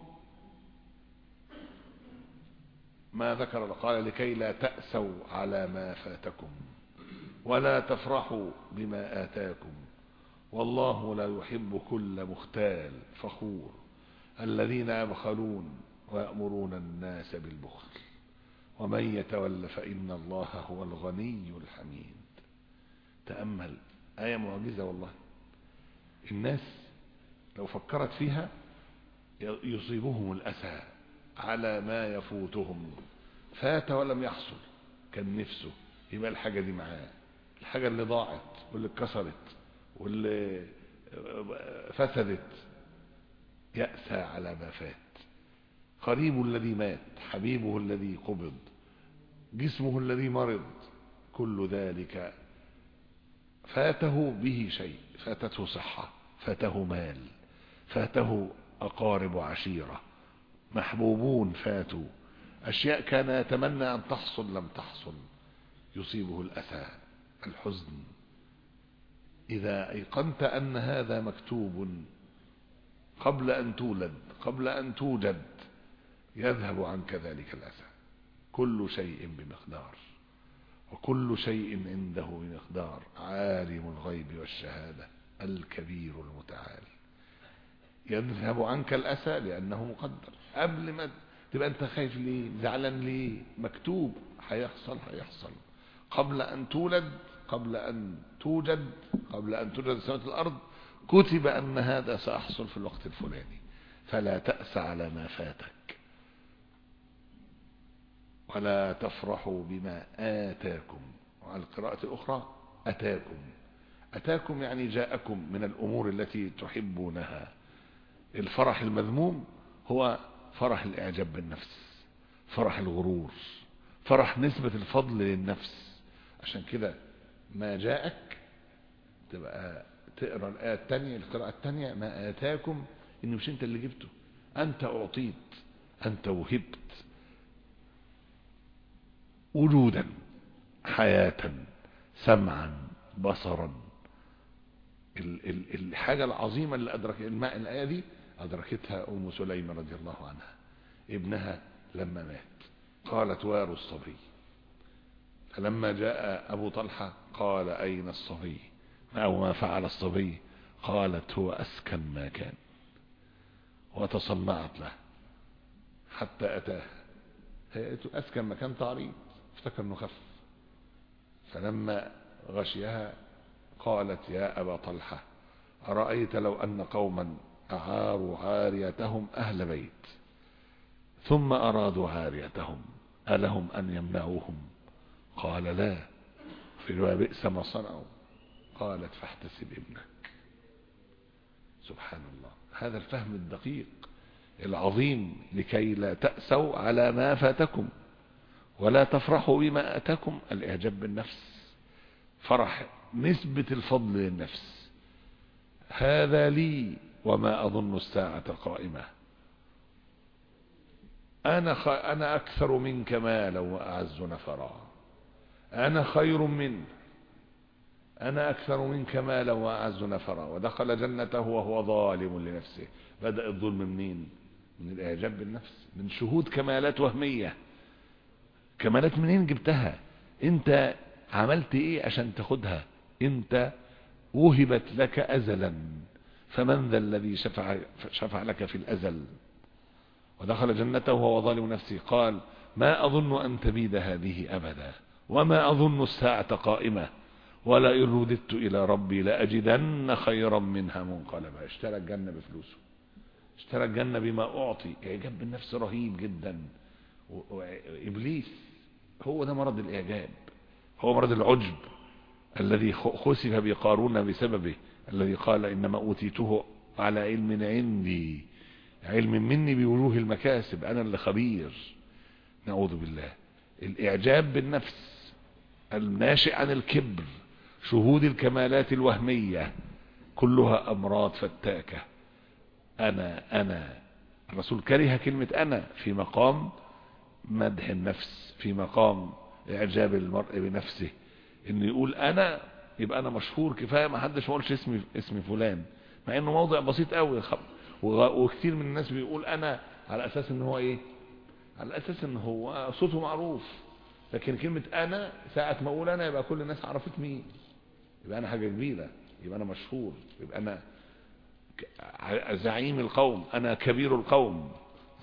ما ذكر، قال: لكي لا تأسوا على ما فاتكم ولا تفرحوا بما آتاكم والله لا يحب كل مختال فخور الذين يبخلون ويأمرون الناس بالبخل ومن يتول فإن الله هو الغني الحميد. تأمل، آية معجزة والله. الناس لو فكرت فيها يصيبهم الأسى على ما يفوتهم. فات ولم يحصل، كان نفسه يبقى الحاجة دي معاه، الحاجة اللي ضاعت واللي اتكسرت واللي فسدت، يأسى على ما فات. قريب الذي مات، حبيبه الذي قبض، جسمه الذي مرض، كل ذلك فاته به شيء. فاتته صحة، فاته مال، فاته أقارب عشيرة، محبوبون فاتوا، أشياء كان يتمنى أن تحصل لم تحصل. يصيبه الأسى، الحزن. إذا أيقنت أن هذا مكتوب قبل أن تولد، قبل أن توجد، يذهب عنك ذلك الأسى. كل شيء بمقدار، وكل شيء عنده بمقدار. عالم الغيب والشهادة الكبير المتعال. يذهب عنك الأسى لأنه مقدر. قبل ما تبقى انت خايف ليه؟ زعلان ليه؟ مكتوب هيحصل هيحصل قبل ان تولد، قبل ان توجد، قبل ان توجد السماوات والارض كتب ان هذا سيحصل في الوقت الفلاني. فلا تأس على ما فاتك ولا تفرحوا بما آتاكم. وعلى القراءة الأخرى أتاكم. أتاكم يعني جاءكم من الأمور التي تحبونها. الفرح المذموم هو فرح الإعجاب بالنفس، فرح الغرور، فرح نسبة الفضل للنفس. عشان كده ما جاءك تبقى تقرأ الآية الثانية، القراءة الثانية ما آتاكم، إنه مش أنت اللي جبته، أنت أعطيت، أنت وهبت وجودا، حياة، سمعا، بصرا. الحاجة العظيمة اللي أدرك الماء الآية دي أدركتها أم سليم رضي الله عنها. ابنها لما مات قالت وار الصبي، فلما جاء أبو طلحة قال أين الصبي أو ما فعل الصبي؟ قالت هو أسكن ما كان، وتصنعت له حتى أتاه. هي أسكن مكان تعريض، افتكر انه خف. فلما غشيها قالت يا أبا طلحة أرأيت لو أن قوما أعاروا عاريتهم أهل بيت ثم أرادوا عاريتهم ألهم أن يمنعوهم؟ قال لا. في رواية بئس ما صنعوا. قالت فاحتسب ابنك. سبحان الله، هذا الفهم الدقيق العظيم لكي لا تأسوا على ما فاتكم ولا تفرحوا بما أتاكم. الإعجاب بالنفس، فرح نسبة الفضل للنفس. هذا لي وما أظن الساعة قائمة، أنا, خ... أنا أكثر منك مالا وأعز نفرا، أنا خير منه، أنا أكثر منك مالا وأعز نفرا. ودخل جنته وهو ظالم لنفسه. بدأ الظلم منين؟ من الإعجاب بالنفس، من شهود كمالات وهمية. كمالات منين جبتها؟ انت عملت ايه عشان تاخدها؟ انت وهبت لك ازلا، فمن ذا الذي شفع, شفع لك في الازل؟ ودخل جنته وهو ظالم نفسه قال ما اظن ان تبيد هذه ابدا وما اظن الساعة قائمة ولئن رددت الى ربي لاجدن خيرا منها منقلبا. اشترى الجنة بفلوسه، اشترى الجنة بما اعطي. اعجاب بالنفس رهيب جدا. وابليس هو ده مرض الاعجاب، هو مرض العجب الذي خسف بقارون بسببه، الذي قال انما اوتيته على علم عندي، علم مني بوجوه المكاسب، انا اللي خبير. نعوذ بالله. الاعجاب بالنفس الناشئ عن الكبر، شهود الكمالات الوهمية، كلها امراض فتاكة. انا انا الرسول كره كلمة انا في مقام مدح النفس، في مقام اعجاب المرء بنفسه. انه يقول انا يبقى انا مشهور كفايه، ما حدش ما يقولش اسمي اسم فلان، مع انه موضع بسيط قوي. وكثير من الناس بيقول انا على اساس ان هو ايه؟ على اساس ان هو صوته معروف. لكن كلمه انا ساعه ما اقول انا يبقى كل الناس عرفت مين، يبقى انا حاجه كبيره، يبقى انا مشهور، يبقى انا زعيم القوم، انا كبير القوم.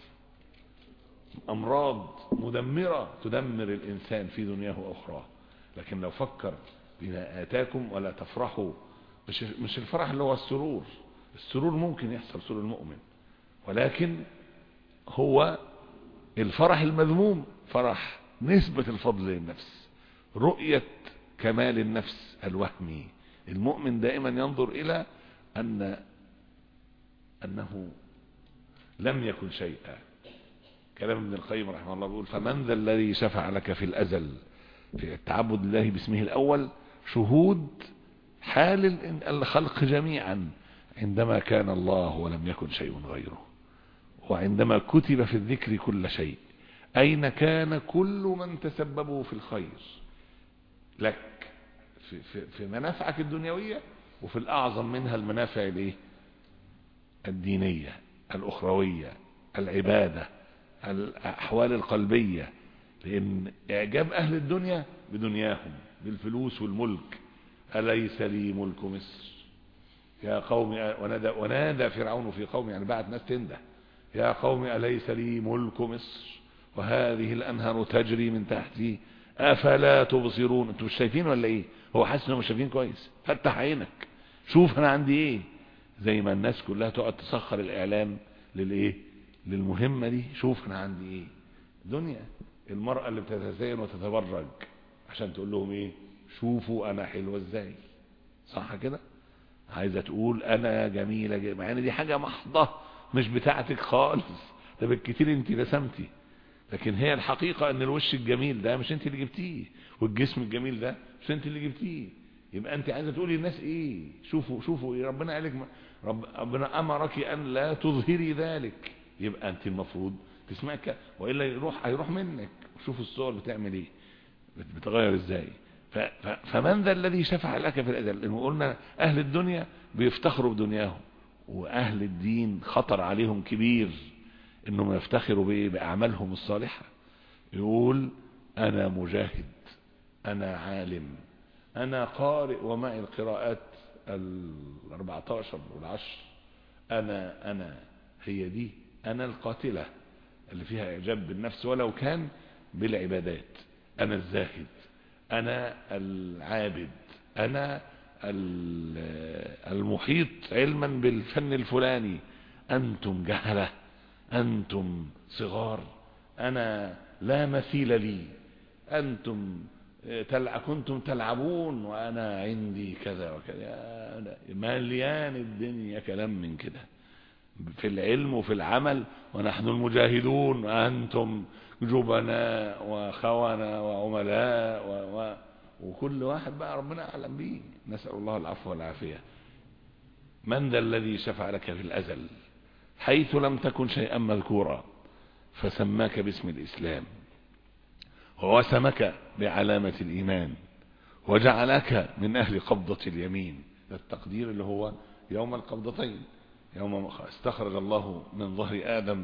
امراض مدمرة تدمر الانسان في دنياه واخراه. لكن لو فكر بما اتاكم ولا تفرحوا، مش, مش الفرح اللي هو السرور، السرور ممكن يحصل سرور المؤمن، ولكن هو الفرح المذموم فرح نسبة الفضل للنفس، رؤية كمال النفس الوهمي. المؤمن دائما ينظر الى ان انه لم يكن شيئا. كلام ابن القيم رحمه الله بيقول فمن ذا الذي شفع لك في الازل. في التعبد لله باسمه الاول شهود حال الخلق جميعا عندما كان الله ولم يكن شيء غيره، وعندما كتب في الذكر كل شيء. اين كان كل من تسببوا في الخير لك في, في, في منافعك الدنيوية، وفي الاعظم منها المنافع الايه؟ الدينية الاخروية، العبادة، الأحوال القلبية. لأن إعجاب أهل الدنيا بدنياهم بالفلوس والملك. أليس لي ملك مصر يا قوم ونادى, ونادى فرعون في قوم، يعني بعت ناس تنده يا قوم أليس لي ملك مصر وهذه الأنهار تجري من تحتي أفلا تبصرون. انتوا مش شايفين ولا ايه؟ هو حاسس انهم مش شايفين كويس. فتح عينك شوف انا عندي ايه. زي ما الناس كلها تقعد تسخر الاعلام للايه، للمهمة دي. شوف انا عندي ايه. دنيا المرأة اللي بتتزين وتتبرج عشان تقول لهم ايه؟ شوفوا انا حلوة ازاي. صح كده؟ عايزة تقول انا جميلة جدا، مع ان دي حاجة محضة مش بتاعتك خالص، ده بالكتير انت رسمتي. لكن هي الحقيقة ان الوش الجميل ده مش انت اللي جبتيه، والجسم الجميل ده مش انت اللي جبتيه. يبقى انت عايزة تقولي للناس ايه؟ شوفوا شوفوا ايه ربنا قالك. رب ربنا امرك ان لا تظهري ذلك. يبقى انت المفروض تسمعك، والا يروح هيروح منك. شوفوا الصور بتعمل ايه، بتغير ازاي. فمن ذا الذي شفع لك في الازل؟ لانه قلنا اهل الدنيا بيفتخروا بدنياهم، واهل الدين خطر عليهم كبير انهم يفتخروا بايه؟ باعمالهم الصالحة. يقول انا مجاهد، انا عالم، انا قارئ ومعي القراءات الاربعتاشر والعشر. انا انا هي دي انا القاتلة اللي فيها اعجاب بالنفس ولو كان بالعبادات. انا الزاهد، انا العابد، انا المحيط علما بالفن الفلاني. انتم جهلة، انتم صغار، انا لا مثيل لي. انتم تلع... كنتم تلعبون وانا عندي كذا وكذا. مليان الدنيا كلام من كده في العلم وفي العمل. ونحن المجاهدون وانتم جبناء وخونة وعملاء و... و... وكل واحد بقى ربنا اعلم به. نسأل الله العفو والعافية. من ذا الذي شفع لك في الازل حيث لم تكن شيئا مذكورا فسماك باسم الاسلام ووسمك بعلامة الايمان وجعلك من اهل قبضة اليمين. ده التقدير اللي هو يوم القبضتين، يوم استخرج الله من ظهر ادم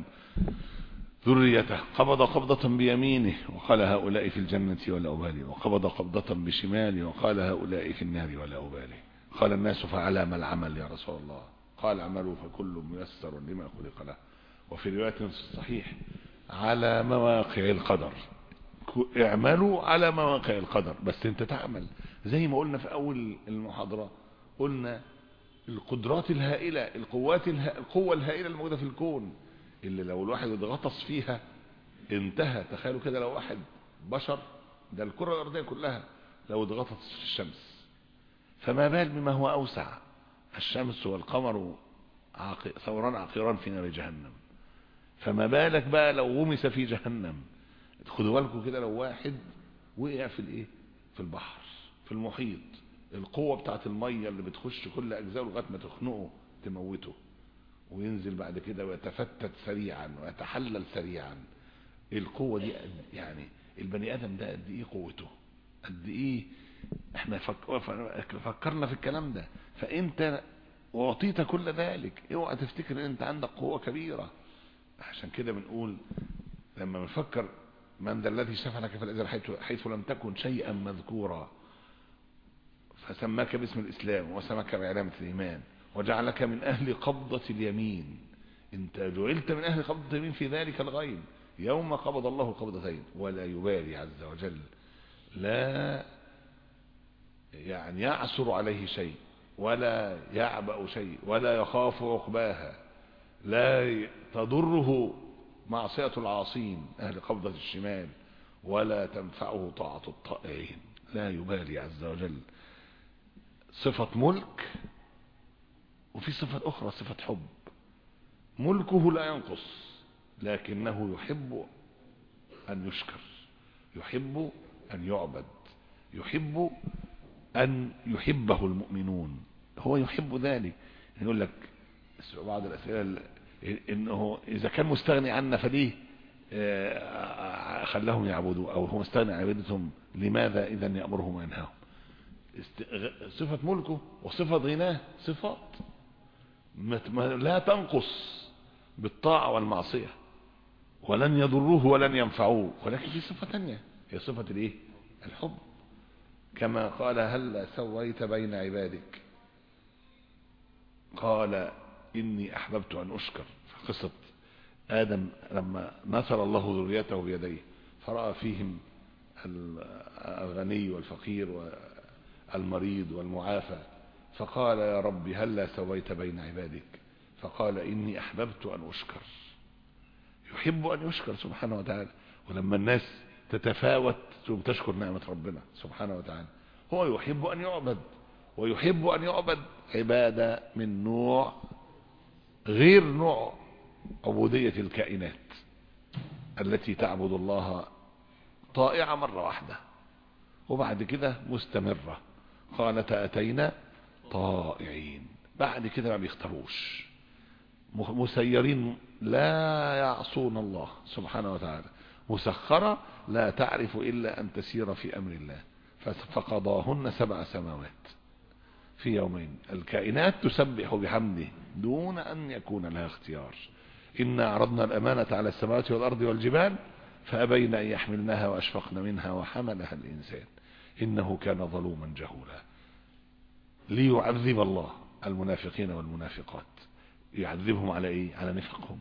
ذريته، قبض قبضة بيمينه وقال هؤلاء في الجنة ولا أبالي، وقبض قبضة بشماله وقال هؤلاء في النار ولا أبالي. قال الناس فعلى ما العمل يا رسول الله؟ قال اعملوا فكل ميسر لما خلق له. وفي رواية في الصحيح على مواقع القدر. اعملوا على مواقع القدر، بس انت تعمل. زي ما قلنا في اول المحاضرة، قلنا القدرات الهائلة، القوات الها... القوة الهائلة الموجودة في الكون اللي لو الواحد اتغطس فيها انتهى. تخيلوا كده لو واحد بشر، ده الكرة الارضية كلها لو اتغطس في الشمس، فما بال بما هو اوسع. الشمس والقمر عاق... ثوران عقيران في نار جهنم، فما بالك بقى لو غمس في جهنم. خدوا بالكم كده لو واحد وقع في الايه، في البحر، في المحيط، القوة بتاعت المية اللي بتخش كل اجزاء لغايه ما تخنقه تموته، وينزل بعد كده ويتفتت سريعا ويتحلل سريعا. القوة دي يعني البني ادم ده قد ايه قوته، قد ايه. احنا فك... فكرنا في الكلام ده. فانت واعطيت كل ذلك، اوعى تفتكر ان انت عندك قوة كبيرة. عشان كده بنقول لما بنفكر من ذا الذي شفع لك في الازل حيث... حيث لم تكن شيئا مذكورا فسماك باسم الاسلام وسماك بعلامة الايمان وجعلك من اهل قبضة اليمين. انت جعلت من اهل قبضة اليمين في ذلك الغيب يوم قبض الله القبضتين. ولا يبالي عز وجل، لا يعني يعسر عليه شيء ولا يعبأ شيء ولا يخاف عقباها. لا تضره معصية العاصين اهل قبضة الشمال ولا تنفعه طاعة الطائعين. لا يبالي عز وجل. صفة ملك، وفي صفة اخرى صفة حب. ملكه لا ينقص لكنه يحب ان يشكر، يحب ان يعبد، يحب ان يحبه المؤمنون. هو يحب ذلك. يقول لك بعض الاسئله انه اذا كان مستغني عنا فليه خلاهم يعبدوا، او هو مستغني عن عبادتهم لماذا اذا يأمرهم وينهاهم؟ صفة ملكه وصفة غناه صفات لا تنقص بالطاعة والمعصية، ولن يضروه ولن ينفعوه. ولكن في صفة تانية هي صفة الايه؟ الحب. كما قال هل سويت بين عبادك؟ قال إني أحببت أن أشكر. في قصة آدم لما نصر الله ذريته بيديه فرأى فيهم الغني والفقير والمريض والمعافى، فقال يا رب هلا سويت بين عبادك؟ فقال إني أحببت أن أشكر. يحب أن يشكر سبحانه وتعالى. ولما الناس تتفاوت ثم تشكر نعمة ربنا سبحانه وتعالى. هو يحب أن يعبد، ويحب أن يعبد عبادة من نوع غير نوع عبودية الكائنات التي تعبد الله طائعة مرة واحدة وبعد كده مستمرة. قالت أتينا طائعين، بعد كده ما بيختاروش، مسيرين لا يعصون الله سبحانه وتعالى، مسخرة لا تعرف إلا أن تسير في أمر الله. فقضاهن سبع سماوات في يومين. الكائنات تسبح بحمده دون أن يكون لها اختيار. إنا عرضنا الأمانة على السماوات والأرض والجبال فأبين أن يحملنها وأشفقن منها وحملها الإنسان إنه كان ظلوما جهولا. ليعذب الله المنافقين والمنافقات. يعذبهم على إيه؟ على نفقهم.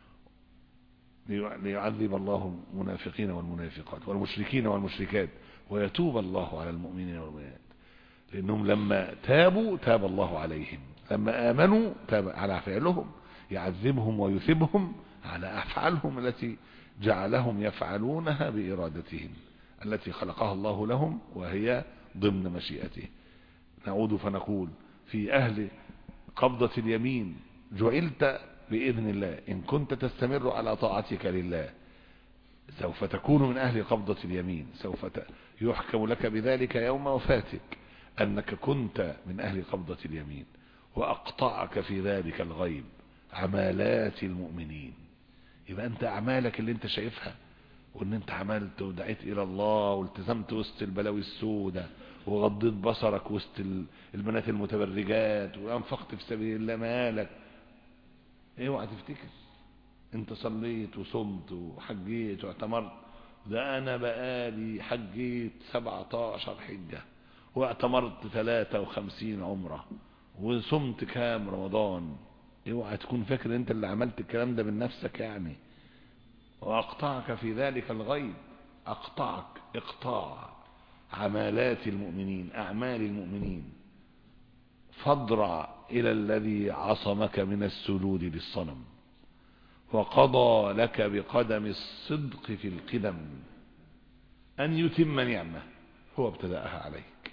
ليعذب الله المنافقين والمنافقات والمشركين والمشركات ويتوب الله على المؤمنين والمؤمنات. لأنهم لما تابوا تاب الله عليهم، لما آمنوا تاب على فعلهم. يعذبهم ويثبهم على أفعالهم التي جعلهم يفعلونها بإرادتهم التي خلقها الله لهم وهي ضمن مشيئته. نعود فنقول في أهل قبضة اليمين جعلت بإذن الله. إن كنت تستمر على طاعتك لله سوف تكون من أهل قبضة اليمين، سوف يحكم لك بذلك يوم وفاتك أنك كنت من أهل قبضة اليمين. وأقطعك في ذلك الغيب عمالات المؤمنين. يبقى أنت أعمالك اللي أنت شايفها وأن أنت عملت ودعيت إلى الله والتزمت وسط البلاوي السوداء وغضيت بصرك وسط البنات المتبرجات وأنفقت في سبيل الله مالك، اوعى تفتكر انت صليت وصمت وحجيت واعتمرت. ده انا بقالي حجيت سبعتاشر حجة واعتمرت ثلاثة وخمسين عمرة وصمت كام رمضان. اوعى تكون فاكر انت اللي عملت الكلام ده من نفسك يعني. واقطعك في ذلك الغيب، اقطعك اقطاع عمالات المؤمنين اعمال المؤمنين. فاضرع الى الذي عصمك من السجود للصنم وقضى لك بقدم الصدق في القدم ان يتم نعمه هو ابتدأها عليك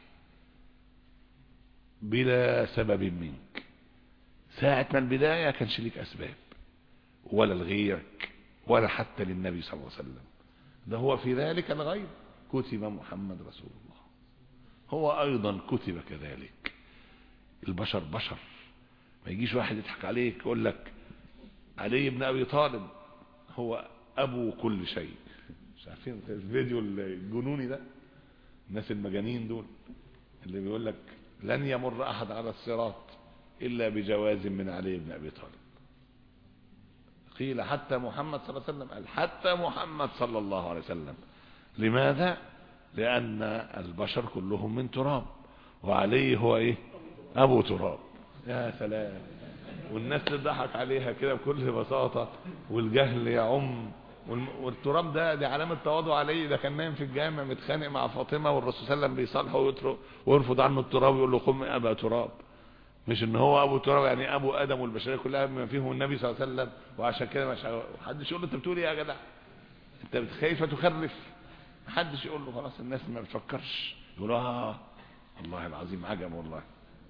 بلا سبب منك. ساعة ما البداية كانش ليك اسباب ولا لغيرك ولا حتى للنبي صلى الله عليه وسلم. ده هو في ذلك الغيب كتب محمد رسول الله. هو ايضا كتب كذلك. البشر بشر. ما يجيش واحد يضحك عليك يقول لك علي بن ابي طالب هو ابو كل شيء. مش عارفين الفيديو الجنوني ده؟ الناس المجانين دول اللي بيقول لك لن يمر احد على الصراط الا بجواز من علي بن ابي طالب. قيل حتى محمد صلى الله عليه وسلم، قال حتى محمد صلى الله عليه وسلم. لماذا؟ لان البشر كلهم من تراب وعلي هو ايه؟ ابو تراب. يا سلام. والناس تضحك عليها كده بكل بساطة والجهل يعم. والتراب ده دي علامة تواضع عليه. ده كان نايم في الجامع متخانق مع فاطمة والرسول صلى الله عليه وسلم بيصالحه ويرفض عنه التراب ويقول له قم ابا تراب. مش ان هو ابو تراب يعني ابو ادم والبشرية كلها بما فيهم النبي صلى الله عليه وسلم. وعشان كده مش حدش يقول له انت بتقول ايه يا جدع؟ انت بتخايف تخرف؟ محدش يقول له. خلاص الناس ما بتفكرش يقول اه والله العظيم عجب. والله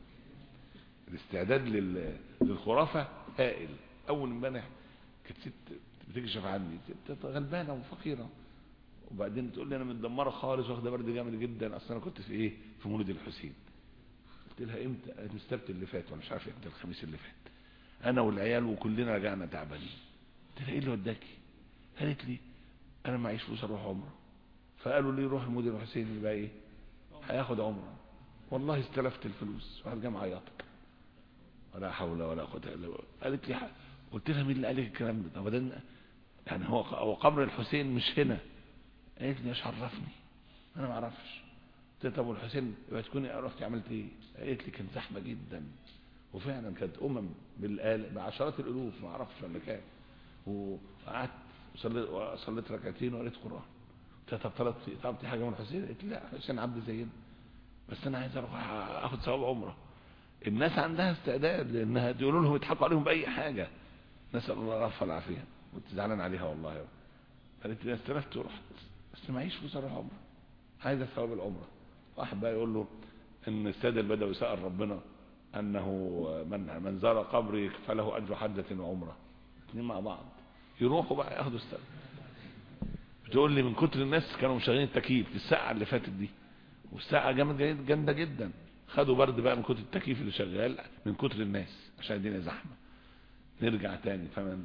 الاستعداد للخرافة هائل. اول امبارح كانت ست بتكشف عني، ست غلبانه وفقيره، وبعدين تقول لي انا متدمره خالص واخده برد جامد جدا. اصل انا كنت في ايه؟ في مولد الحسين. قلت لها امتى؟ قالت لي السبت اللي فات ولا مش عارف امتى، الخميس اللي فات. انا والعيال وكلنا رجعنا تعبانين. قلت لها ايه اللي وداكي؟ قالت لي انا معيش فلوس اروح عمره، فقالوا لي روح المولد الحسين يبقى ايه؟ هياخد عمره. والله استلفت الفلوس. واحد جه معيطك ولا حول ولا قوه الا بالله. قالت لي حق. قلت لها مين اللي قال لك الكلام ده؟ طب ده يعني هو هو قبر الحسين مش هنا. قالت لي ايش عرفني؟ انا ما اعرفش. قلت لها طب والحسين يبقى تكوني عرفتي عملت ايه؟ قالت لي كان زحمه جدا وفعلا كانت امم بالآل بعشرات الالوف ما اعرفش ولا كام. وقعدت وصليت وصليت ركعتين وقريت قرآن. طب طلبت طلبت حاجة من حسين؟ قلت لا، حسين عبد زينا، بس انا عايز اروح اخد ثواب عمره. الناس عندها استعداد لانها تقولوا لهم يضحكوا عليهم باي حاجه. نسال الله العفو والعافيه. كنت زعلان عليها والله. قالت لي استلفت ورحت، بس معيش فلوس اروح عمره، عايز ثواب العمره. واحد بقى يقول له ان السيد البدوي سال ربنا انه من من زار قبري فله اجر حجه وعمره، الاثنين مع بعض يروحوا بقى ياخدوا السبب. بتقول لي من كتر الناس كانوا مشغلين التكييف في الساعه اللي فاتت دي، والساعه جامد جامده جدا، خدوا برد بقى من كتر التكييف اللي شغال من كتر الناس عشان الدنيا زحمه. نرجع تاني، فمن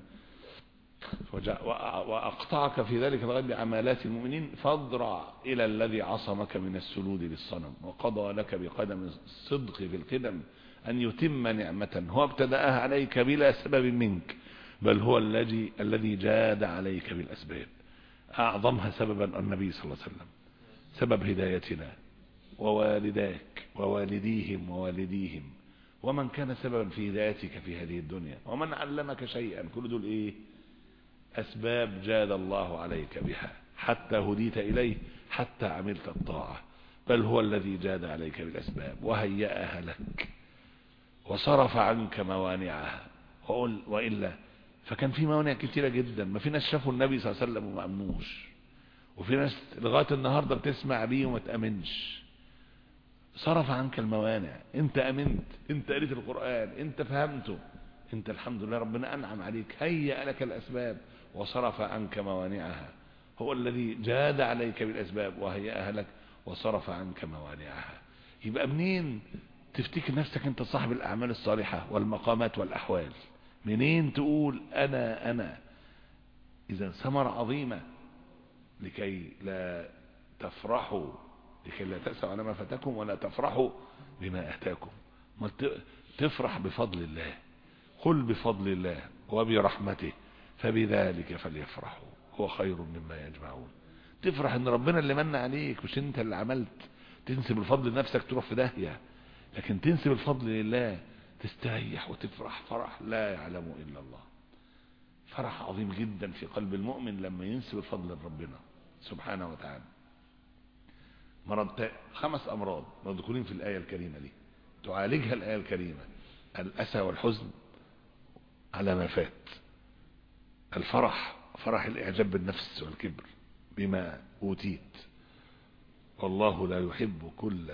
واقطعك في ذلك الغد بعمالات المؤمنين فاضرع الى الذي عصمك من السجود للصنم وقضى لك بقدم الصدق في القدم ان يتم نعمه هو ابتداها عليك بلا سبب منك، بل هو الذي الذي جاد عليك بالاسباب. اعظمها سببا النبي صلى الله عليه وسلم، سبب هدايتنا ووالداك ووالديهم ووالديهم ومن كان سببا في هدايتك في هذه الدنيا ومن علمك شيئا، كل دول ايه؟ اسباب جاد الله عليك بها حتى هديت اليه، حتى عملت الطاعة. بل هو الذي جاد عليك بالاسباب وهيأها لك وصرف عنك موانعها. وقل وإلا فكان في موانع كتيرة جدا. ما في ناس شافوا النبي صلى الله عليه وسلم وما امنوش، وفي ناس لغاية النهاردة بتسمع بيه وما تأمنش. صرف عنك الموانع، انت امنت، انت قريت القرآن، انت فهمته، انت الحمد لله ربنا انعم عليك، هيأ لك الاسباب وصرف عنك موانعها. هو الذي جاد عليك بالاسباب وهيأها لك وصرف عنك موانعها. يبقى منين تفتكر نفسك انت صاحب الاعمال الصالحة والمقامات والاحوال؟ منين تقول انا انا؟ اذا ثمرة عظيمة لكي لا تفرحوا، لكي لا تأسوا على ما فاتكم ولا تفرحوا بما اتاكم. تفرح بفضل الله. قل بفضل الله وبرحمته فبذلك فليفرحوا هو خير مما يجمعون. تفرح ان ربنا اللي من عليك، مش انت اللي عملت. تنسب الفضل لنفسك تروح في داهية، لكن تنسب الفضل لله تستريح وتفرح فرح لا يعلمه الا الله. فرح عظيم جدا في قلب المؤمن لما ينسب الفضل لربنا سبحانه وتعالى. مرض خمس امراض مذكورين في الايه الكريمه دي تعالجها الايه الكريمه: الاسى والحزن على ما فات، الفرح فرح الاعجاب بالنفس والكبر بما اوتيت، والله لا يحب كل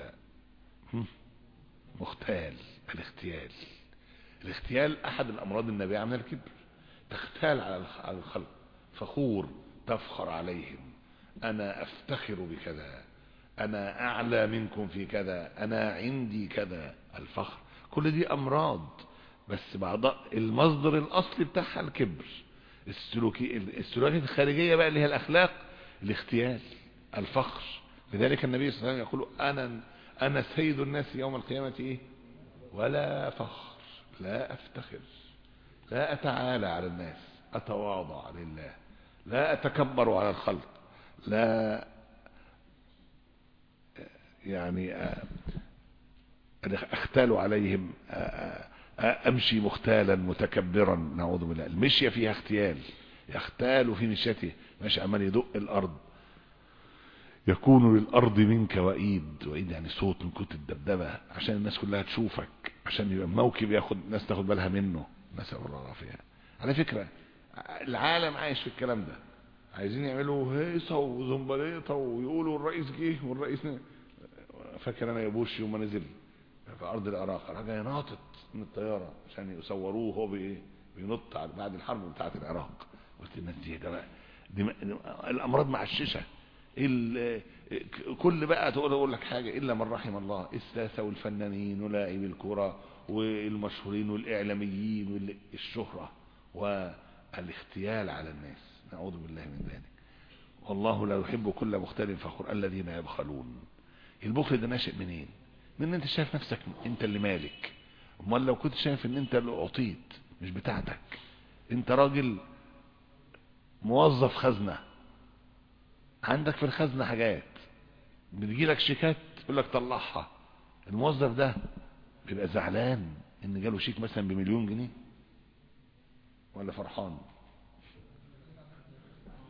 مختال. الاختيال الاختيال احد الامراض النابعه من الكبر. تختال على الخلق، فخور، تفخر عليهم، انا افتخر بكذا، انا اعلى منكم في كذا، انا عندي كذا. الفخر كل دي امراض، بس بعض المصدر الاصلي بتاعها الكبر. السلوكي السلوكيات الخارجيه بقى اللي هي الاخلاق الاختيال الفخر. لذلك النبي صلى الله عليه وسلم يقول انا انا سيد الناس يوم القيامه ايه؟ ولا فخر، لا افتخر، لا اتعالى على الناس، اتواضع لله، لا اتكبر على الخلق، لا يعني اختال عليهم، امشي مختالا متكبرا، نعوذ بالله. المشية فيها اختيال، يختال في مشيته، ماشي عمال يدق الارض. يكون للارض منك وإيد، وإيد يعني صوت من كتر الدبدبة، عشان الناس كلها تشوفك، عشان يبقى موكب ياخد الناس تاخد بالها منه. نسأل الله العافية. على فكرة العالم عايش في الكلام ده، عايزين يعملوا هيصة وزنبليطة ويقولوا الرئيس جه والرئيس ن... فاكر انا يبوش يوم ما نزل في ارض العراق، راح جاي ناطط من الطيارة عشان يصوروه هو بايه بينط بعد الحرب بتاعة العراق. قلت الناس دي ده دي الامراض معششة. كل بقى تقول اقول لك حاجة الا من رحم الله، الساسة والفنانين ولاعبي الكرة والمشهورين والاعلاميين والشهرة والاختيال على الناس، نعوذ بالله من ذلك. والله لا يحب كل مختال فخور الذين يبخلون. البخل ده ناشئ منين؟ من ان انت شايف نفسك انت اللي مالك. امال لو كنت شايف ان انت اللي اعطيت مش بتاعتك، انت راجل موظف خزنة، عندك في الخزنة حاجات بتجيلك شيكات يقول لك طلعها، الموظف ده بيبقى زعلان ان جاله شيك مثلا بمليون جنيه ولا فرحان؟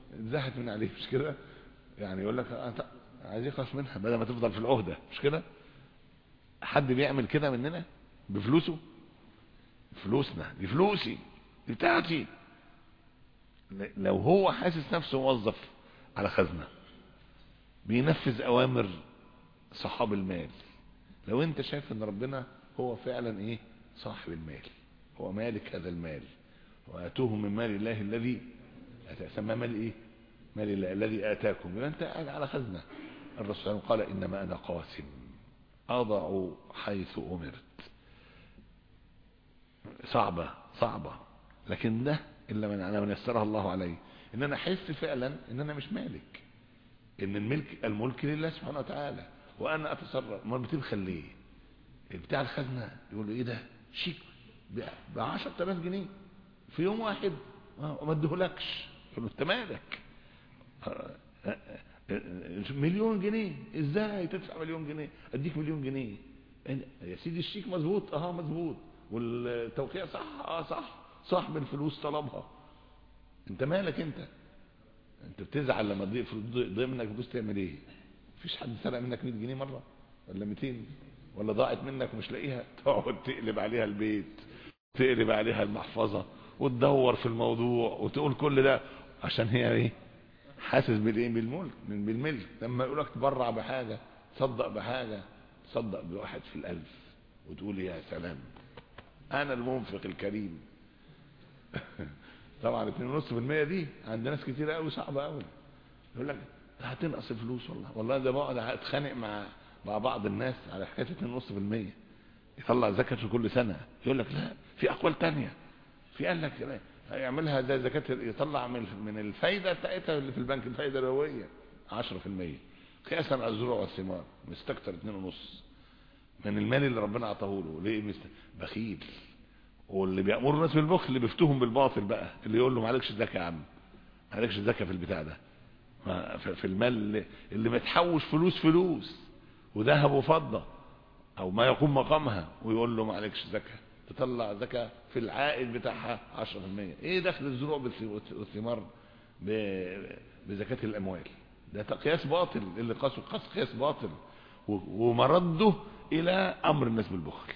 اتزاحت من عليه مش كده؟ يعني يقول لك انت عايز يخلص منها بدل ما تفضل في العهده مش كده؟ حد بيعمل كده مننا بفلوسه؟ فلوسنا دي فلوسي دي بتاعتي. لو هو حاسس نفسه موظف على خزنه بينفذ اوامر صحاب المال، لو انت شايف ان ربنا هو فعلا ايه صاحب المال، هو مالك هذا المال، واتوه من مال الله الذي سماه مال ايه؟ مال الله الذي اتاكم، يبقى انت قاعد على خزنه. الرسول قال انما انا قاسم اضع حيث امرت. صعبه صعبه، لكن ده الا من على من يسرها الله عليه، ان انا احس فعلا ان انا مش مالك، ان الملك الملك لله سبحانه وتعالى، وانا اتصرف. ما بتبخل ليه؟ بتاع الخزنه يقول له ايه ده شيك ب عشرة آلاف جنيه في يوم واحد ما اديهولكش، يقول له انت مالك؟ مليون جنيه ازاي تدفع مليون جنيه؟ اديك مليون جنيه يا سيدي. الشيك مظبوط اه مظبوط، والتوقيع صح اه صح، صاحب الفلوس طلبها. انت مالك؟ انت انت بتزعل لما تضيع منك فلوس تعمل ايه؟ مفيش حد سرق منك مية جنيه مره ولا ميتين، ولا ضاعت منك ومش لاقيها تقعد تقلب عليها البيت، تقلب عليها المحفظه، وتدور في الموضوع وتقول كل ده عشان هي ايه؟ حاسس بالايه؟ بالملك، من بالملك. لما يقول لك تبرع بحاجه، تصدق بحاجه، تصدق بواحد في الالف وتقول يا سلام انا المنفق الكريم. طبعا اتنين ونص في المية دي عند ناس كتير قوي صعبه قوي. يقول لك هتنقص الفلوس، والله والله ده بقعد اتخانق مع مع بعض الناس على حكايه اتنين ونص في المية يطلع زكاه في كل سنه. يقول لك لا في اقوال تانية، في قال لك يعملها زي زكاه، يطلع من من الفايده بتاعتها اللي في البنك الفايده الربويه عشرة في المية قياسا على الزروع والثمار، مستكتر اتنين ونص من المال اللي ربنا اعطاه له. ليه؟ بخيل. واللي بيأمر الناس بالبخل اللي بيفتوهم بالباطل بقى، اللي يقول له معلكش زكاه يا عم، معلكش زكاه في البتاع ده، في المال اللي, اللي متحوش فلوس فلوس وذهب وفضه او ما يقوم مقامها، ويقول له معلكش زكاه، تطلع زكاه في العائد بتاعها عشرة في المية. ايه دخل الزروع والثمار بزكاه الاموال؟ ده قياس باطل، اللي قاسه قاس قياس باطل، ومرده الى امر الناس بالبخل.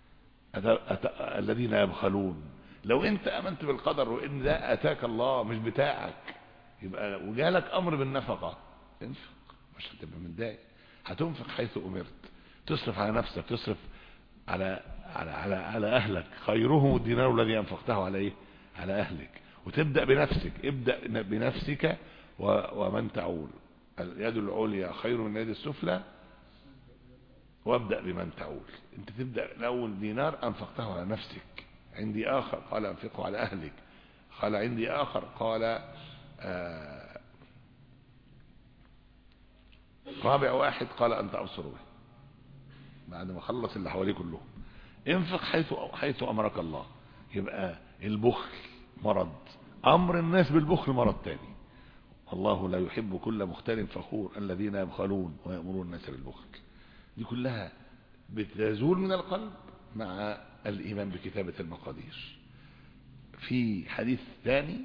الذين يبخلون. لو انت امنت بالقدر وان ده اتاك الله مش بتاعك، يبقى وجالك امر بالنفقه انفق، مش هتبقى متضايق. هتنفق حيث امرت، تصرف على نفسك، تصرف على على على, على اهلك. خيرهم الدينار الذي انفقته على ايه؟ على اهلك. وتبدا بنفسك، ابدا بنفسك ومن تعول. اليد العليا خير من اليد السفلى، وابدا بمن تعول. انت تبدا الاول دينار انفقته على نفسك، عندي اخر قال انفقه على اهلك، قال عندي اخر قال آه رابع واحد قال انت ابصر به، بعد ما خلص اللي حواليه كلهم. انفق حيث حيث امرك الله. يبقى البخل مرض، امر الناس بالبخل مرض تاني. الله لا يحب كل مختال فخور الذين يبخلون ويأمرون الناس بالبخل. دي كلها بتزول من القلب مع الايمان بكتابة المقادير. في حديث ثاني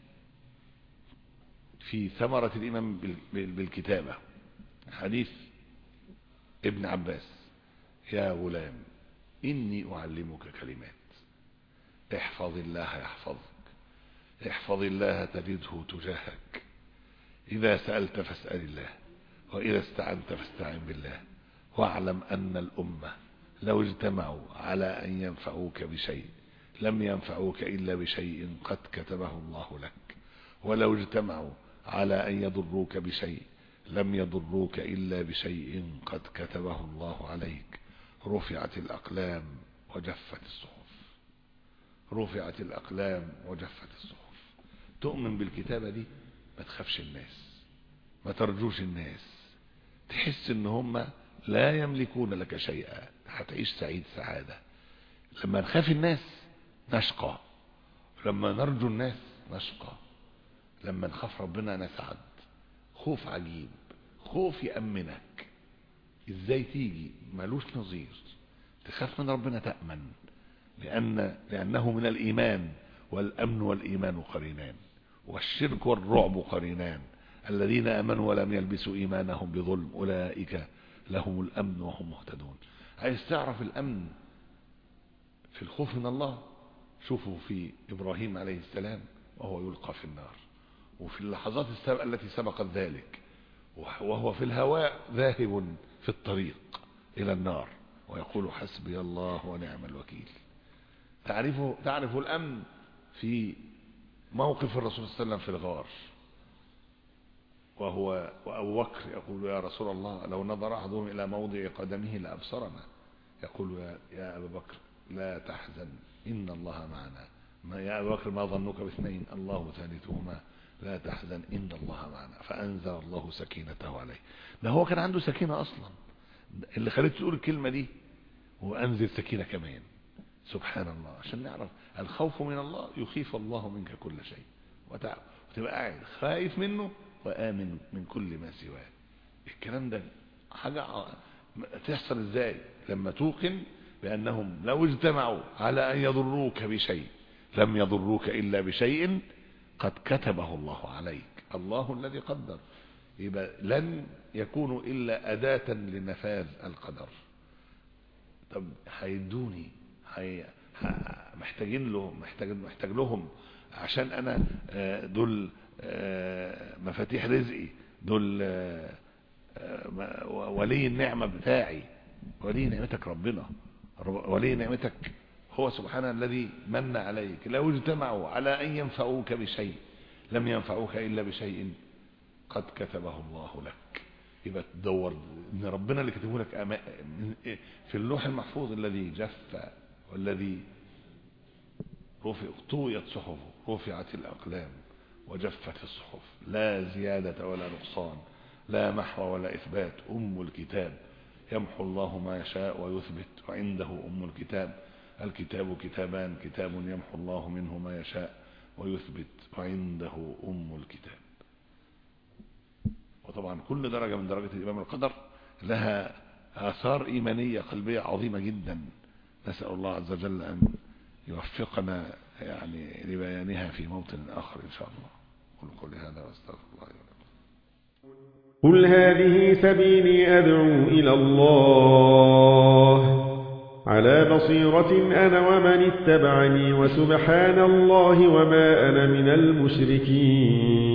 في ثمرة الايمان بالكتابة، حديث ابن عباس: يا غلام إني أعلمك كلمات، احفظ الله يحفظك، احفظ الله تجده تجاهك، إذا سألت فاسأل الله، وإذا استعنت فاستعن بالله، واعلم أن الأمة لو اجتمعوا على أن ينفعوك بشيء لم ينفعوك إلا بشيء قد كتبه الله لك، ولو اجتمعوا على أن يضروك بشيء لم يضروك إلا بشيء قد كتبه الله عليك. رفعت الأقلام وجفت الصحف، رفعت الأقلام وجفت الصحف. تؤمن بالكتابة دي، ما تخافش الناس، ما ترجوش الناس، تحس ان هم لا يملكون لك شيئا، هتعيش سعيد سعادة. لما نخاف الناس نشقى، لما نرجو الناس نشقى، لما نخاف ربنا نسعد. خوف عجيب، خوف يأمنك. ازاي تيجي؟ مالوش نظير. تخاف من ربنا تأمن، لأن لأنه من الإيمان، والأمن والإيمان قرينان. والشرك والرعب قرينان. الذين آمنوا ولم يلبسوا إيمانهم بظلم أولئك لهم الأمن وهم مهتدون. عايز تعرف الأمن في الخوف من الله؟ شوفوا في إبراهيم عليه السلام وهو يلقى في النار، وفي اللحظات التي سبقت ذلك وهو في الهواء ذاهب في الطريق إلى النار ويقول حسبي الله ونعم الوكيل. تعرفوا تعرف الأمن في موقف الرسول صلى الله عليه وسلم في الغار، وهو وأبو بكر يقول يا رسول الله لو نظر أحدهم إلى موضع قدمه لأبصرنا. يقول يا, يا أبا بكر لا تحزن إن الله معنا. ما يا أبا بكر ما ظنك باثنين الله ثالثهما لا تحزن إن الله معنا. فأنزل الله سكينته عليه. ده هو كان عنده سكينة أصلا اللي خليته تقول الكلمة دي، وأنزل سكينة كمان. سبحان الله. عشان نعرف الخوف من الله يخيف الله منك كل شيء، وتبقى قاعد خايف منه وآمن من كل ما سواه. الكلام ده حاجة تحصل ازاي؟ لما توقن بأنهم لو اجتمعوا على أن يضروك بشيء لم يضروك إلا بشيء قد كتبه الله عليك. الله الذي قدر، يبقى لن يكونوا إلا أداة لنفاذ القدر. طب هيدوني هي محتاجين لهم محتاج محتاج لهم عشان أنا دول مفاتيح رزقي، دول ولي النعمة بتاعي. ولي نعمتك ربنا، ولي نعمتك هو سبحانه الذي من عليك. لو اجتمعوا على أن ينفعوك بشيء لم ينفعوك إلا بشيء قد كتبه الله لك. يبقى تدور ان ربنا اللي كتبه لك في اللوح المحفوظ الذي جف والذي رفع طويت صحفه، رفعت الأقلام وجفت الصحف، لا زيادة ولا نقصان، لا محو ولا إثبات. أم الكتاب يمحو الله ما يشاء ويثبت وعنده أم الكتاب. الكتاب كتابان، كتاب يمحو الله منه ما يشاء ويثبت وعنده أم الكتاب. وطبعا كل درجة من درجات الإيمان بالقدر لها آثار إيمانية قلبية عظيمة جدا. نسأل الله عز وجل أن يوفقنا يعني لبيانها في موطن آخر إن شاء الله. قل قولي هذا واستغفر الله ولكم. قل هذه سبيلي أدعو إلى الله على بصيرة أنا ومن اتبعني، وسبحان الله وما أنا من المشركين.